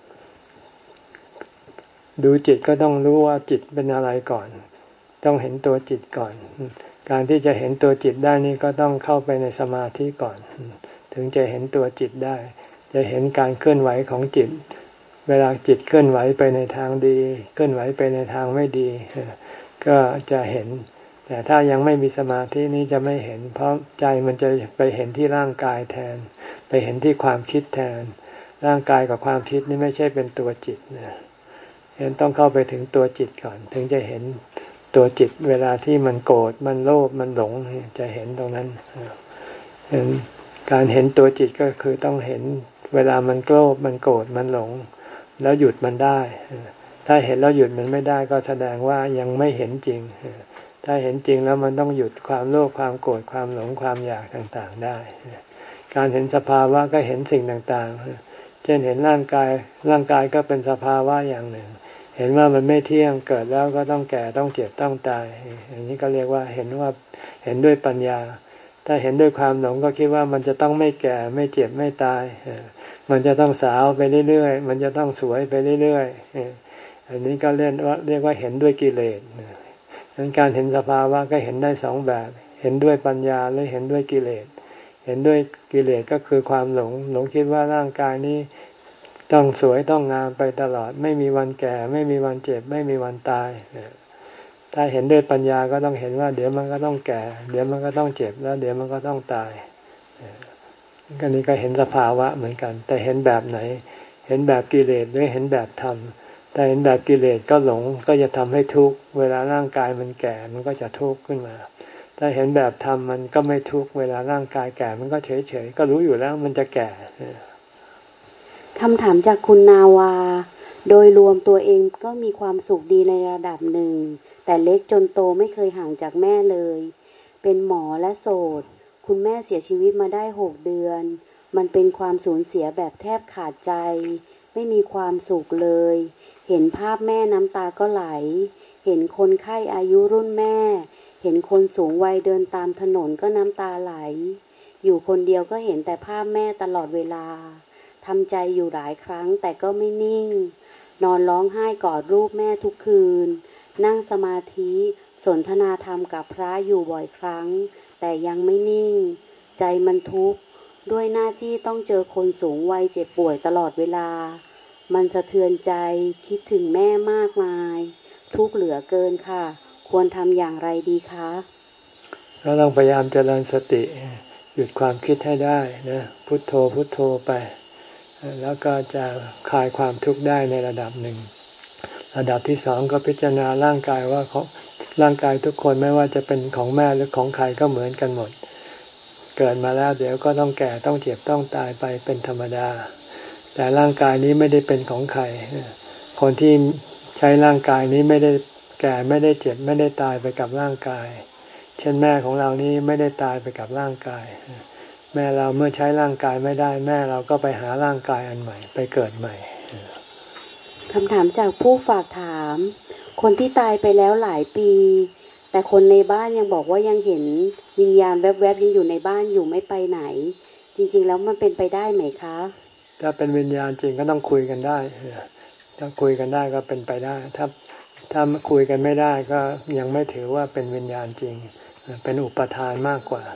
ดูจิตก็ต้องรู้ว่าจิตเป็นอะไรก่อนต้องเห็นตัวจิตก่อนการที่จะเห็นตัวจิตได้นี่ก็ต้องเข้าไปในสมาธิก่อนถึงจะเห็นตัวจิตได้จะเห็นการเคลื่อนไหวของจิตเวลาจิตเคลื่อนไหวไปในทางดีเคลื่อนไหวไปในทางไม่ดีก็จะเห็นแต่ถ้ายังไม่มีสมาธินี้จะไม่เห็นเพราะใจมันจะไปเห็นที่ร่างกายแทนไปเห็นที่ความคิดแทนร่างกายกับความคิดนี่ไม่ใช่เป็นตัวจิตนะฉะนั้นต้องเข้าไปถึงตัวจิตก่อนถึงจะเห็นตัวจิตเวลาที่มันโกรธมันโลภมันหลงจะเห็นตรงนั้นฉะนั้นการเห็นตัวจิตก็คือต้องเห็นเวลามันโกรธมันโกรธมันหลงแล้วหยุดมันได้ถ้าเห็นแล้วหยุดมันไม่ได้ก็แสดงว่ายังไม่เห็นจริงถ้าเห็นจริงแล้วมันต้องหยุดความโลภความโกรธความหลงความอยากต่างๆได้การเห็นสภาวะก็เห็นสิ่งต่างๆเช่นเห็นร่างกายร่างกายก็เป็นสภาวะอย่างหนึ่งเห็นว่ามันไม่เที่ยงเกิดแล้วก็ต้องแก่ต้องเจ็บต้องตายอย่างนี้ก็เรียกว่าเห็นว่าเห็นด้วยปัญญาถ้าเห็นด้วยความหลงก็คิดว่ามันจะต้องไม่แก่ไม่เจ็บไม่ตายมันจะต้องสาวไปเรื่อยๆมันจะต้องสวยไปเรื่อยๆอันนี้ก็เรียกว่าเรียกว่าเห็นด้วยกิเลสดังนั้นการเห็นสภาวะก็เห็นได้สองแบบเห็นด้วยปัญญาหรือเห็นด้วยกิเลสเห็นด้วยกิเลสก็คือความหลงหลงคิดว่าร่างกายนี้ต้องสวยต้องงามไปตลอดไม่มีวันแก่ไม่มีวันเจ็บไม่มีวันตายถ้าเห็นด้วยปัญญาก็ต้องเห็นว่าเดี๋ยวมันก็ต้องแก่เดี๋ยวมันก็ต้องเจ็บแล้วเดี๋ยวมันก็ต้องตายอันนี้ก็เห็นสภาวะเหมือนกันแต่เห็นแบบไหนเห็นแบบกิเลสหรือเห็นแบบธรรมแต่เห็นแบบกิเลสก็หลงก็จะทำให้ทุกข์เวลาร่างกายมันแก่มันก็จะทุกข์ขึ้นมาถ้าเห็นแบบธรรมมันก็ไม่ทุกข์เวลาร่างกายแก่มันก็เฉยๆก็รู้อยู่แล้วมันจะแก่คำถามจากคุณนาวาโดยรวมตัวเองก็มีความสุขดีในระดับหนึ่งแต่เล็กจนโตไม่เคยห่างจากแม่เลยเป็นหมอและโสดคุณแม่เสียชีวิตมาได้หกเดือนมันเป็นความสูญเสียแบบแทบขาดใจไม่มีความสุขเลยเห็นภาพแม่น้ำตาก็ไหลเห็นคนไข้อายุรุ่นแม่เห็นคนสูงวัยเดินตามถนนก็น้ำตาไหลอยู่คนเดียวก็เห็นแต่ภาพแม่ตลอดเวลาทำใจอยู่หลายครั้งแต่ก็ไม่นิ่งนอนร้องไห้กอดรูปแม่ทุกคืนนั่งสมาธิสนทนาธรรมกับพระอยู่บ่อยครั้งแต่ยังไม่นิ่งใจมันทุกข์ด้วยหน้าที่ต้องเจอคนสูงวัยเจ็บป่วยตลอดเวลามันสะเทือนใจคิดถึงแม่มากมายทุกข์เหลือเกินค่ะควรทำอย่างไรดีคะก็ต้องพยายามเจริญสติหยุดความคิดให้ได้นะพุทโธพุทโธไปแล้วก็จะคลายความทุกข์ได้ในระดับหนึ่งระดับที่สองก็พิจารณาร่างกายว่าของร่างกายทุกคนไม่ว่าจะเป็นของแม่หรือของใครก็เหมือนกันหมดเกิดมาแล้วเดี๋ยวก็ต้องแก่ต้องเจ็บต้องตายไปเป็นธรรมดาแต่ร่างกายนี้ไม่ได้เป็นของใครคนที่ใช้ร่างกายนี้ไม่ได้แก่ไม่ได้เจ็บไม่ได้ตายไปกับร่างกายเช่นแม่ของเรานี้ไม่ได้ตายไปกับร่างกายแม่เราเมื่อใช้ร่างกายไม่ได้แม่เราก็ไปหาร่างกายอันใหม่ไปเกิดใหม่คำถามจากผู้ฝากถามคนที่ตายไปแล้วหลายปีแต่คนในบ้านยังบอกว่ายังเห็นวิญญาณแวบๆยังอยู่ในบ้านอยู่ไม่ไปไหนจริงๆแล้วมันเป็นไปได้ไหมคะถ้าเป็นวิญญาณจริงก็ต้องคุยกันได้ถ้าคุยกันได้ก็เป็นไปได้ถ้าถ้าคุยกันไม่ได้ก็ยังไม่ถือว่าเป็นวิญญาณจริงเป็นอุปทานมากกว่า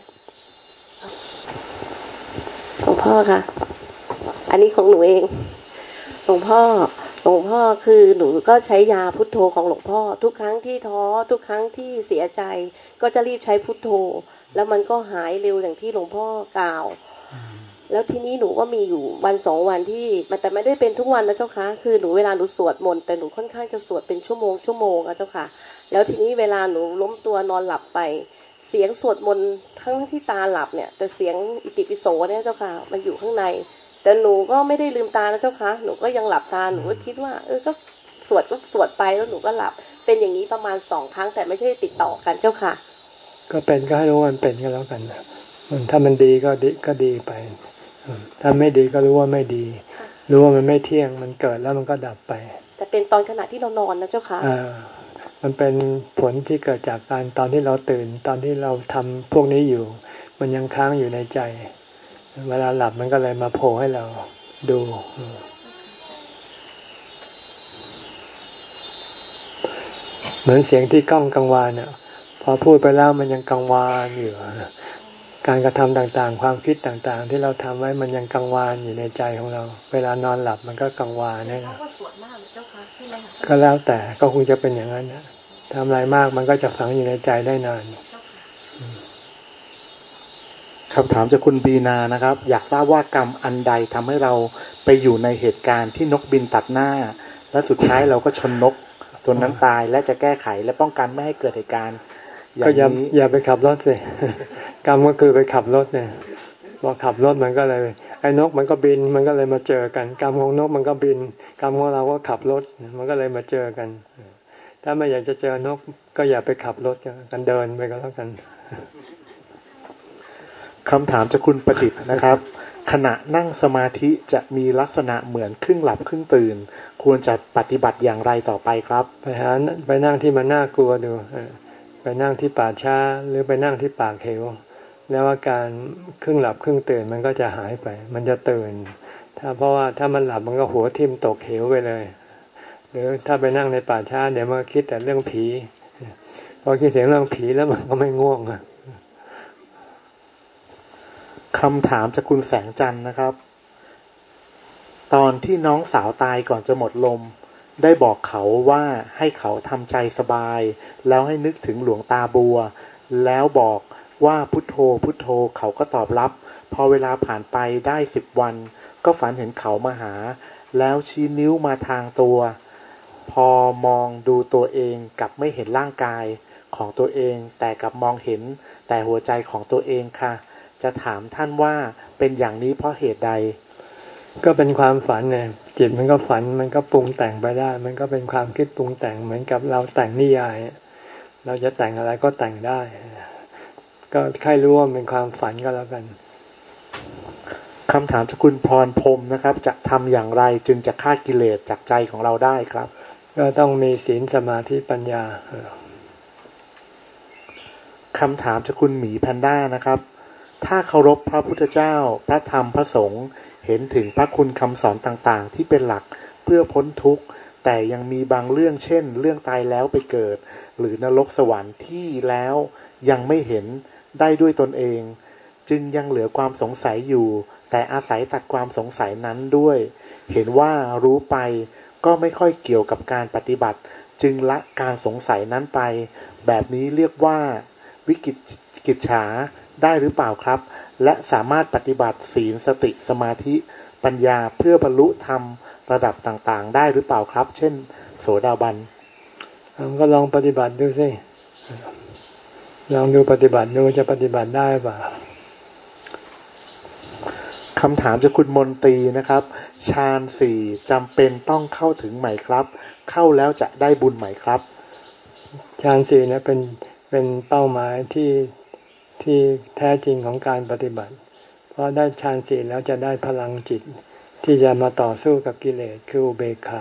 หลวงพ่อค่ะอันนี้ของหนูเองหลวงพ่อหลวงพ่อคือหนูก็ใช้ยาพุทโธของหลวงพ่อทุกครั้งที่ท้อทุกครั้งที่เสียใจก็จะรีบใช้พุทโธแล้วมันก็หายเร็วอย่างที่หลวงพ่อกล่าวแล้วทีนี้หนูก็มีอยู่วันสองวันที่มันแต่ไม่ได้เป็นทุกวันนะเจ้าค่ะคือหนูเวลาหนูสวดมนต์แต่หนูค่อนข้างจะสวดเป็นชั่วโมงชั่วโมงอะเจ้าค่ะแล้วทีนี้เวลาหนูล้มตัวนอนหลับไปเสียงสวดมนต์ทั้งที่ตาหลับเนี่ยแต่เสียงอิติปิโสเนี่ยเจ้าค่ะมันอยู่ข้างในแต่หนูก็ไม่ได้ลืมตานะเจ้าค่ะหนูก็ยังหลับตาหนูก็คิดว่าเออก็สวดก็สวดไปแล้วหนูก็หลับเป็นอย่างนี้ประมาณสองครั้งแต่ไม่ใช่ติดต่อกันเจ้าค่ะก็เป็นก็ให้รู้ว่ามันเป็นก็แล้วกันถ้ามันดีก็ดีก็ดีไปถ้าไม่ดีก็รู้ว่าไม่ดีรู้ว่ามันไม่เที่ยงมันเกิดแล้วมันก็ดับไปแต่เป็นตอนขณะที่เรานอนนะเจ้าค่ะมันเป็นผลที่เกิดจากการตอนที่เราตื่นตอนที่เราทำพวกนี้อยู่มันยังค้างอยู่ในใจเวลาหลับมันก็เลยมาโผล่ให้เราดูเหมือนเสียงที่ก้องกังวานเนี่ยพอพูดไปแล้วมันยังกังวานอยู่การกระทำต่างๆความคิดต่างๆที่เราทำไว้มันยังกังวานอยู่ในใจของเราเวลานอนหลับมันก็กังวานนี่นะก็แล้วแต่ก็คงจะเป็นอย่างนั้นนะทำอะไรมากมันก็จะฝังอยู่ในใจได้นานคำถามจากคุณบีนานะครับอยากทราบว่ากรรมอันใดทำให้เราไปอยู่ในเหตุการณ์ที่นกบินตัดหน้าและสุดท้ายเราก็ชนนกตัวนั้นตายและจะแก้ไขและป้องกันไม่ให้เกิดเหตุการณ์ก็อย่าอย่าไปขับรถสิกรรมก็คือไปขับรถเนี่ยพอขับรถมันก็เลยไอ้นกมันก็บินมันก็เลยมาเจอกันกรรมของนกมันก็บินกรรมของเราก็ขับรถมันก็เลยมาเจอกันถ้าไม่อยากจะเจอนกก็อย่าไปขับรถกันเดินไปก็แล้วกันคำถามจากคุณประดิษฐ์นะครับขณะนั่งสมาธิจะมีลักษณะเหมือนครึ่งหลับครึ่งตื่นควรจะปฏิบัติอย่างไรต่อไปครับไปหาไปนั่งที่มันน่ากลัวดูไปนั่งที่ป่าช้าหรือไปนั่งที่ปากเหวแล้วอาการครึ่งหลับครึ่งตื่นมันก็จะหายไปมันจะตื่นถ้าเพราะว่าถ้ามันหลับมันก็หัวทิ่มตกเหวไปเลยหรือถ้าไปนั่งในป่าช้าเดี๋ยวมันคิดแต่เรื่องผีพอคิดถึงเรื่องผีแล้วมันก็ไม่ง่วงอ่ะคำถามจากคุณแสงจันทร์นะครับตอนที่น้องสาวตายก่อนจะหมดลมได้บอกเขาว่าให้เขาทำใจสบายแล้วให้นึกถึงหลวงตาบัวแล้วบอกว่าพุทโธพุทโธเขาก็ตอบรับพอเวลาผ่านไปได้สิบวันก็ฝันเห็นเขามาหาแล้วชี้นิ้วมาทางตัวพอมองดูตัวเองกลับไม่เห็นร่างกายของตัวเองแต่กลับมองเห็นแต่หัวใจของตัวเองค่ะจะถามท่านว่าเป็นอย่างนี้เพราะเหตุใดก็เป็นความฝันเนี่ยจิตมันก็ฝันมันก็ปรุงแต่งไปได้มันก็เป็นความคิดปรุงแต่งเหมือนกับเราแต่งนิยายเราจะแต่งอะไรก็แต่งได้ก็ใครรู้ว่าเป็นความฝันก็แล้วกันคำถามจากคุณพรพรมนะครับจะทำอย่างไรจึงจะฆ่ากิเลสจากใจของเราได้ครับก็ต้องมีศีลสมาธิปัญญาคำถามจากคุณหมีแพนด้านะครับถ้าเคารพพระพุทธเจ้าพระธรรมพระสงฆ์เห็นถึงพระคุณคำสอนต่างๆที่เป็นหลักเพื่อพ้นทุกข์แต่ยังมีบางเรื่องเช่นเรื่องตายแล้วไปเกิดหรือนรกสวรรค์ที่แล้วยังไม่เห็นได้ด้วยตนเองจึงยังเหลือความสงสัยอยู่แต่อาศัยตัดความสงสัยนั้นด้วยเห็นว่ารู้ไปก็ไม่ค่อยเกี่ยวกับการปฏิบัติจึงละการสงสัยนั้นไปแบบนี้เรียกว่าวิกิจฉาได้หรือเปล่าครับและสามารถปฏิบัติศีลสติสมาธิปัญญาเพื่อบรรลุธรรมระดับต่างๆได้หรือเปล่าครับเช่นโสดาบันก็ลองปฏิบัติดูสิลองดูปฏิบัติดูจะปฏิบัติได้ป่ะคำถามจากคุณมนตรีนะครับฌานสี่จำเป็นต้องเข้าถึงไหมครับเข้าแล้วจะได้บุญไหมครับฌานสี่เนี่ยเป็นเป็นเป้าหมายที่ที่แท้จริงของการปฏิบัติเพราะได้ฌานสี่แล้วจะได้พลังจิตที่จะมาต่อสู้กับกิเลสคืออุเบกขา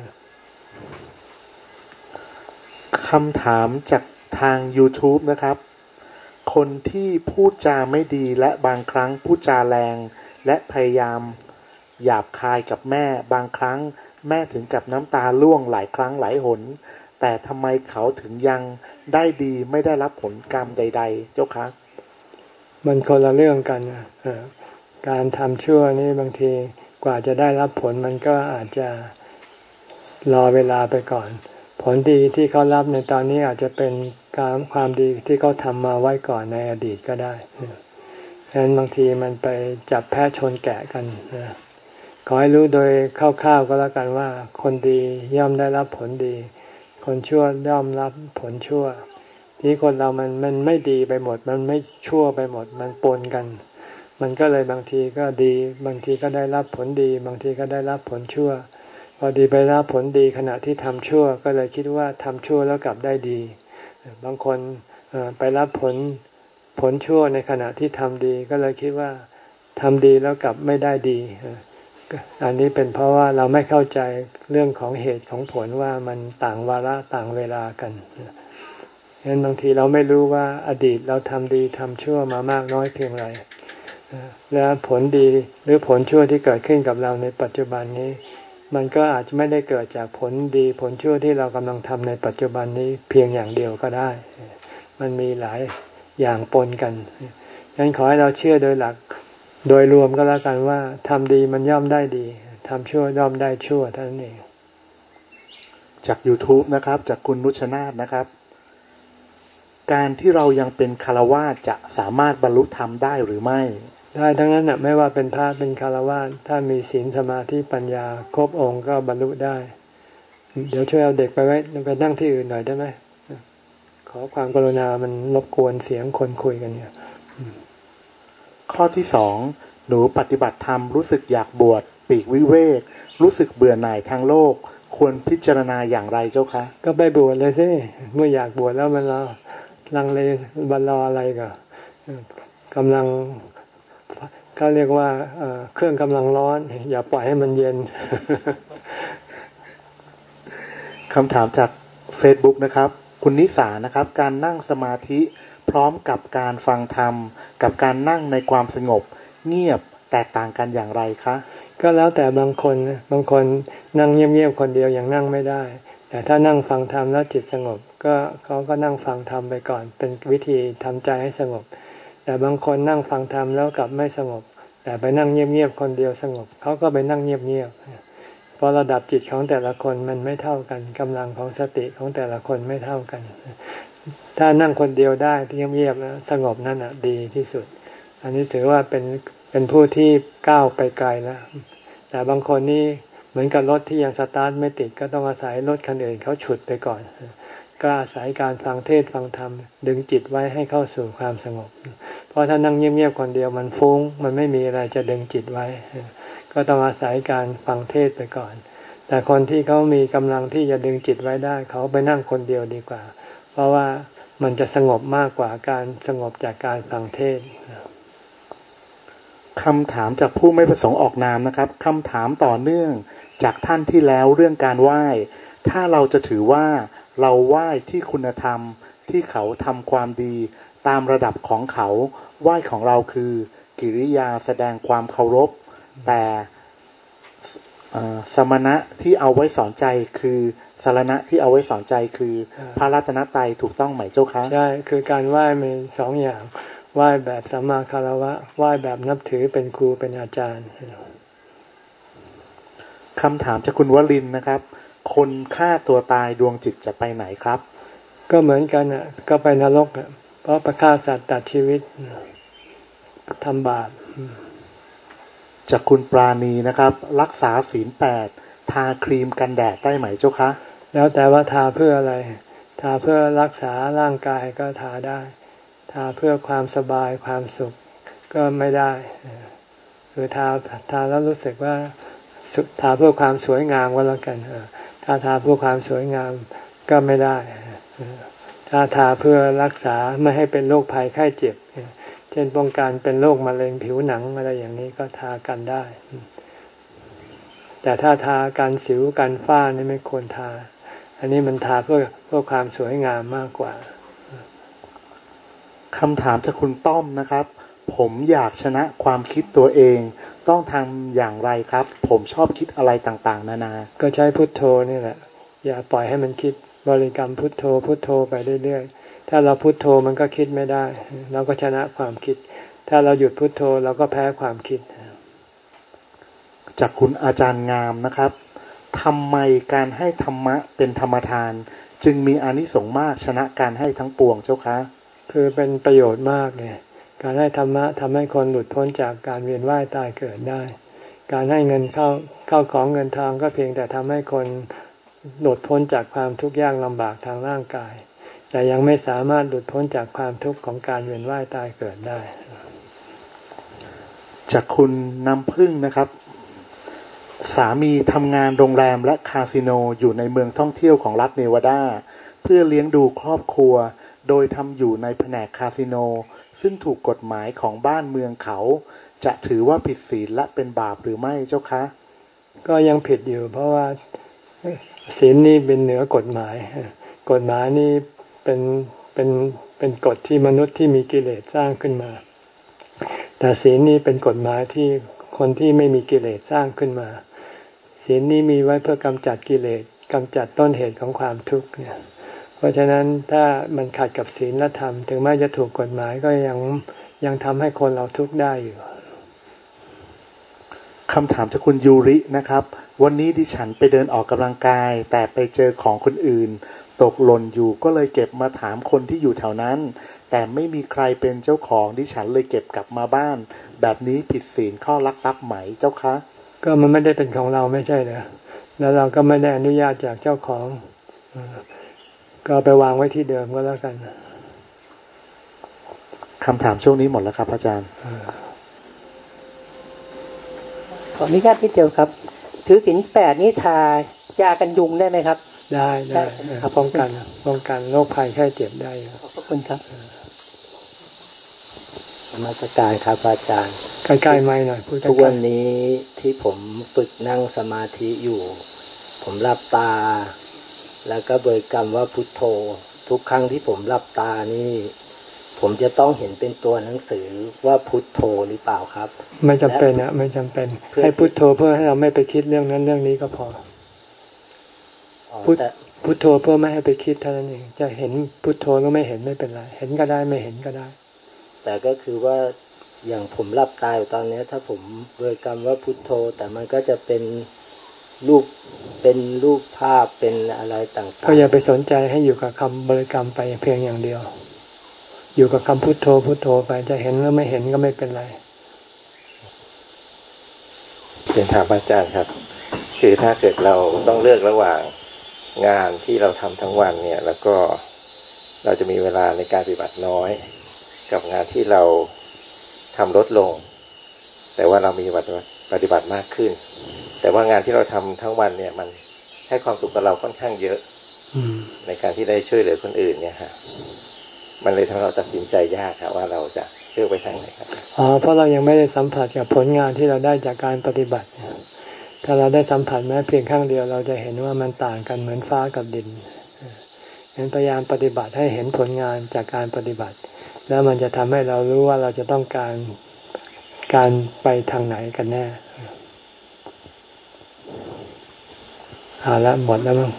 คำถามจากทาง YouTube นะครับคนที่พูดจาไม่ดีและบางครั้งพูดจาแรงและพยายามหยาบคายกับแม่บางครั้งแม่ถึงกับน้ำตาร่วงหลายครั้งหลายหนแต่ทำไมเขาถึงยังได้ดีไม่ได้รับผลกรรมใดๆเจ้าคะมันคนละเรื่องกันการทำชั่วนี่บางทีกว่าจะได้รับผลมันก็อาจจะรอเวลาไปก่อนผลดีที่เขารับในตอนนี้อาจจะเป็นการความดีที่เขาทำมาไว้ก่อนในอดีตก็ได้ฉะนั้นบางทีมันไปจับแพะชนแกะกันขอให้รู้โดยคร่าวๆก็แล้วกันว่าคนดีย่อมได้รับผลดีคนชั่วย่อมรับผลชั่วที่คนเรามันมันไม่ดีไปหมดมันไม่ชั่วไปหมดมันปนกันมันก็เลยบางทีก็ดีบางทีก็ได้รับผลดีบางทีก็ได้รับผลชั่วพอดีไปรับผลดีขณะที่ทำชั่วก็เลยคิดว่าทำชั่วแล้วกลับได้ดีบางคนไปรับผลผลชั่วในขณะที่ทำดีก็เลยคิดว่าทำดีแล้วกลับไม่ได้ดีอันนี้เป็นเพราะว่าเราไม่เข้าใจเรื่องของเหตุของผลว่ามันต่างวาระต่างเวลากันฉะนั้นบางทีเราไม่รู้ว่าอดีตเราทำดีทำชั่วมามากน้อยเพียงไรและผลดีหรือผลชั่วที่เกิดขึ้นกับเราในปัจจุบันนี้มันก็อาจจะไม่ได้เกิดจากผลดีผลชั่วที่เรากำลังทำในปัจจุบันนี้เพียงอย่างเดียวก็ได้มันมีหลายอย่างปนกันฉะนั้นขอให้เราเชื่อโดยหลักโดยรวมก็แล้วกันว่าทำดีมันย่อมได้ดีทำชั่วย่อมได้ชั่วเท่านั้นเองจาก YouTube นะครับจากคุณนุชนาธนะครับการที่เรายังเป็นฆราวาสจะสามารถบรรลุธรรมได้หรือไม่ได้ทั้งนั้นน่ะไม่ว่าเป็นพระเป็นฆราวาสถ้ามีศีลสมาธิปัญญาครบองค์ก็บรรลุได้เดี๋ยวช่วยเอาเด็กไปไว้ไปนั่งที่อื่นหน่อยได้ไหมขอความกรุณามันรบกวนเสียงคนคุยกันเนี่ยข้อที่สองหนูปฏิบัติธรรมรู้สึกอยากบวชปีกวิเวกรู้สึกเบื่อหน่ายทางโลกควรพิจารณาอย่างไรเจ้าคะก็ไปบวชเลยสิเมื่ออยากบวชแล้วมันรอลังเลบันรออะไรก็กำลังก็เรียกว่าเครื่องกำลังร้อนอย่าปล่อยให้มันเย็นคำถามจาก Facebook นะครับคุณนิสานะครับการนั่งสมาธิพร้อมกับการฟังธรรมกับการนั่งในความสงบเงียบแตกต่างกันอย่างไรคะก็แล้วแต่บางคนบางคนนั่งเงียบๆคนเดียวยังนั่งไม่ได้แต่ถ้านั่งฟังธรรมแล้วจิตสงบก็เขาก็นั่งฟังธรรมไปก่อนเป็นวิธีทำใจให้สงบแต่บางคนนั่งฟังธรรมแล้วกลับไม่สงบแต่ไปนั่งเงียบๆคนเดียวสงบเขาก็ไปนั่งเงียบๆเพราะระดับจิตของแต่ละคนมันไม่เท่ากันกำลังของสติของแต่ละคนไม่เท่ากันถ้านั่งคนเดียวได้ที่เงียบๆแล้วสงบนั่นอ่ะดีที่สุดอันนี้ถือว่าเป็นเป็นผู้ที่ก้าวไปไกลแล้วแต่บางคนนี่เหมือนกับรถที่ยังสตาร์ทไม่ติดก็ต้องอาศัยรถคันอื่นเขาฉุดไปก่อนก็อาศัยการฟังเทศน์ฟังธรรมดึงจิตไว้ให้เข้าสู่ความสงบเพราะถ้านั่งเงียบๆคนเดียวมันฟุ้งมันไม่มีอะไรจะดึงจิตไว้ก็ต้องอาศัยการฟังเทศน์ไปก่อนแต่คนที่เขามีกำลังที่จะดึงจิตไว้ได้เขาไปนั่งคนเดียวดีกว่าเพราะว่ามันจะสงบมากกว่าการสงบจากการฟังเทศน์คำถามจากผู้ไม่ประสงค์ออกนามนะครับคำถามต่อเนื่องจากท่านที่แล้วเรื่องการไหว้ถ้าเราจะถือว่าเราไหว้ที่คุณธรรมที่เขาทำความดีตามระดับของเขาไหว้ของเราคือกิริยาแสดงความเคารพแต่สมณะที่เอาไว้สอนใจคือสารณะที่เอาไว้สอนใจคือพระรัตนตรัยถูกต้องไหมเจ้าคะใช่คือการไหว้มีสองอย่างไหว้แบบสัมมาคารวะไหว้แบบนับถือเป็นครูเป็นอาจารย์คำถามจากคุณวลินนะครับคนฆ่าตัวตายดวงจิตจะไปไหนครับก็เหมือนกันอ่ะก็ไปนรกอ่ะเพราะประฆ่าสัตว์ตัดชีวิตทำบาปจากคุณปราณีนะครับรักษาศีลแปดทาครีมกันแดดได้ไหมเจ้าคะแล้วแต่ว่าทาเพื่ออะไรทาเพื่อรักษาร่างกายก็ทาได้ทาเพื่อความสบายความสุขก็ไม่ได้คือทาทาแล้วรู้สึกว่าทาเพื่อความสวยงามก็แล้วกันถ้าทาเพื่อความสวยงามก็ไม่ได้ถ้าทาเพื่อรักษาไม่ให้เป็นโรคภัยไข้เจ็บเช่นป้องกันเป็นโรคมะเร็งผิวหนังอะไรอย่างนี้ก็ทากันได้แต่ถ้าทากันสิวกันฝ้านี่ไม่ควรทาอันนี้มันทาเพื่อเพื่อความสวยงามมากกว่าคำถามจากคุณต้อมนะครับผมอยากชนะความคิดตัวเองต้องทำอย่างไรครับผมชอบคิดอะไรต่างๆนานาก็ใช้พุทโธนี่แหละอย่าปล่อยให้มันคิดบริกรรมพุทโธพุทโธไปเรื่อยๆถ้าเราพุทโธมันก็คิดไม่ได้เราก็ชนะความคิดถ้าเราหยุดพุทโธเราก็แพ้ความคิดจากคุณอาจารย์งามนะครับทำไมการให้ธรรมะเป็นธรรมทานจึงมีอานิสงส์มากชนะการให้ทั้งปวงเจ้าคะคือเป็นประโยชน์มากไงการให้ธรรมะทำให้คนหลุดพ้นจากการเวียนว่ายตายเกิดได้การให้เงินเข้าเข้าของเงินทองก็เพียงแต่ทำให้คนหลุดพ้นจากความทุกข์ยากลำบากทางร่างกายแต่ยังไม่สามารถหลุดพ้นจากความทุกข์ของการเวียนว่ายตายเกิดได้จากคุณน้ำพึ่งนะครับสามีทำงานโรงแรมและคาสิโนอยู่ในเมืองท่องเที่ยวของรัฐเนวาดาเพื่อเลี้ยงดูครอบครัวโดยทำอยู่ในแผนกคาสิโนซึ่งถูกกฎหมายของบ้านเมืองเขาจะถือว่าผิดศีลและเป็นบาปหรือไม่เจ้าคะก็ยังผิดอยู่เพราะว่าศีลนี่เป็นเหนือกฎหมายกฎหมายนี่เป็นเป็นเป็นกฎที่มนุษย์ที่มีกิเลสสร้างขึ้นมาแต่ศีลนี่เป็นกฎหมายที่คนที่ไม่มีกิเลสสร้างขึ้นมาศีลนี้มีไว้เพื่อกำจัดกิเลสกำจัดต้นเหตุของความทุกข์เนี่ยเพราะฉะนั้นถ้ามันขัดกับศีลและธรรมถึงแม้จะถูกกฎหมายก็ยังยังทำให้คนเราทุกข์ได้อยู่คำถามจากคุณยูรินะครับวันนี้ดิฉันไปเดินออกกำลังกายแต่ไปเจอของคนอื่นตกหล่นอยู่ก็เลยเก็บมาถามคนที่อยู่แถวนั้นแต่ไม่มีใครเป็นเจ้าของดิฉันเลยเก็บกลับมาบ้านแบบนี้ผิดศีลข้อลักทรัพย์ไหมเจ้าคะก็มันไม่ได้เป็นของเราไม่ใช่เหรอแล้วเราก็ไม่ได้อนุญาตจากเจ้าของก็ไปวางไว้ที่เดิมก็แล้วกันคำถามช่วงนี้หมดแล้วครับอาจารย์ขออนุญาตนิดเดียวครับถือศีลแปดนี่ทายากันยุงได้ไหมครับได้ได้ครับป้องกันป้องกันโรคภัยไข้เจ็บได้ขอบคุณครับนมัสการครับอาจารย์ใกล้ๆไมค์หน่อยพูดทุกวันนี้ที่ผมฝึกนั่งสมาธิอยู่ผมหลับตาแล้วก็บริกรรมว่าพุทโธทุกครั้งที่ผมหลับตานี่ผมจะต้องเห็นเป็นตัวหนังสือว่าพุทโธหรือเปล่าครับไม่จำเป็นนะไม่จำเป็นให้พุทโธเพื่อให้เราไม่ไปคิดเรื่องนั้นเรื่องนี้ก็พอพุทพุทโธเพื่อไม่ให้ไปคิดเท่านั้นเองจะเห็นพุทโธก็ไม่เห็นไม่เป็นไรเห็นก็ได้ไม่เห็นก็ได้แต่ก็คือว่าอย่างผมหลับตาอยู่ตอนนี้ถ้าผมบริกรรมว่าพุทโธแต่มันก็จะเป็นรูปเป็นรูปภาพเป็นอะไรต่างๆก็อย่าไปสนใจให้อยู่กับคำบริกรรมไปเพียงอย่างเดียวอยู่กับคำพุทโธพุทโธไปจะเห็นหรือไม่เห็นก็ไม่เป็นไรเรียนถามอาจารย์ครับคือถ้าเกิดเราต้องเลือกระหว่างงานที่เราทำทั้งวันเนี่ยแล้วก็เราจะมีเวลาในการปฏิบัติน้อยกับงานที่เราทำลดลงแต่ว่าเรามีปฏิบัติมากขึ้นแต่ว่างานที่เราทำทั้งวันเนี่ยมันให้ความสุขกับเราค่อนข้างเยอะในการที่ได้ช่วยเหลือคนอื่นเนี่ยฮะมันเลยทำให้เราตัดสินใจยากครับว่าเราจะเลือกไปทางไหนครับอ๋อเพราะเรายังไม่ได้สัมผัสกับผลงานที่เราได้จากการปฏิบัติถ้าเราได้สัมผัสแม้เพียงครั้งเดียวเราจะเห็นว่ามันต่างกันเหมือนฟ้ากับดินงั้นพยายามปฏิบัติให้เห็นผลงานจากการปฏิบัติแล้วมันจะทำให้เรารู้ว่าเราจะต้องการการไปทางไหนกันแน่เอาละหมดแล้วมั้ง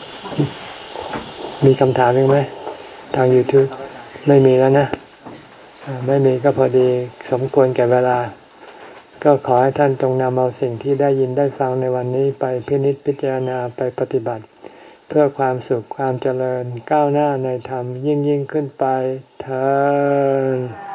มีคำถามอีกไหมทาง YouTube ไม่มีแล้วนะไม่มีก็พอดีสมควรแก่เวลาก็ขอให้ท่านจงนำเอาสิ่งที่ได้ยินได้ฟังในวันนี้ไปพินิจพิจารณาไปปฏิบัติเพื่อความสุขความเจริญก้าวหน้าในธรรมยิ่งยิ่งขึ้นไปเถิด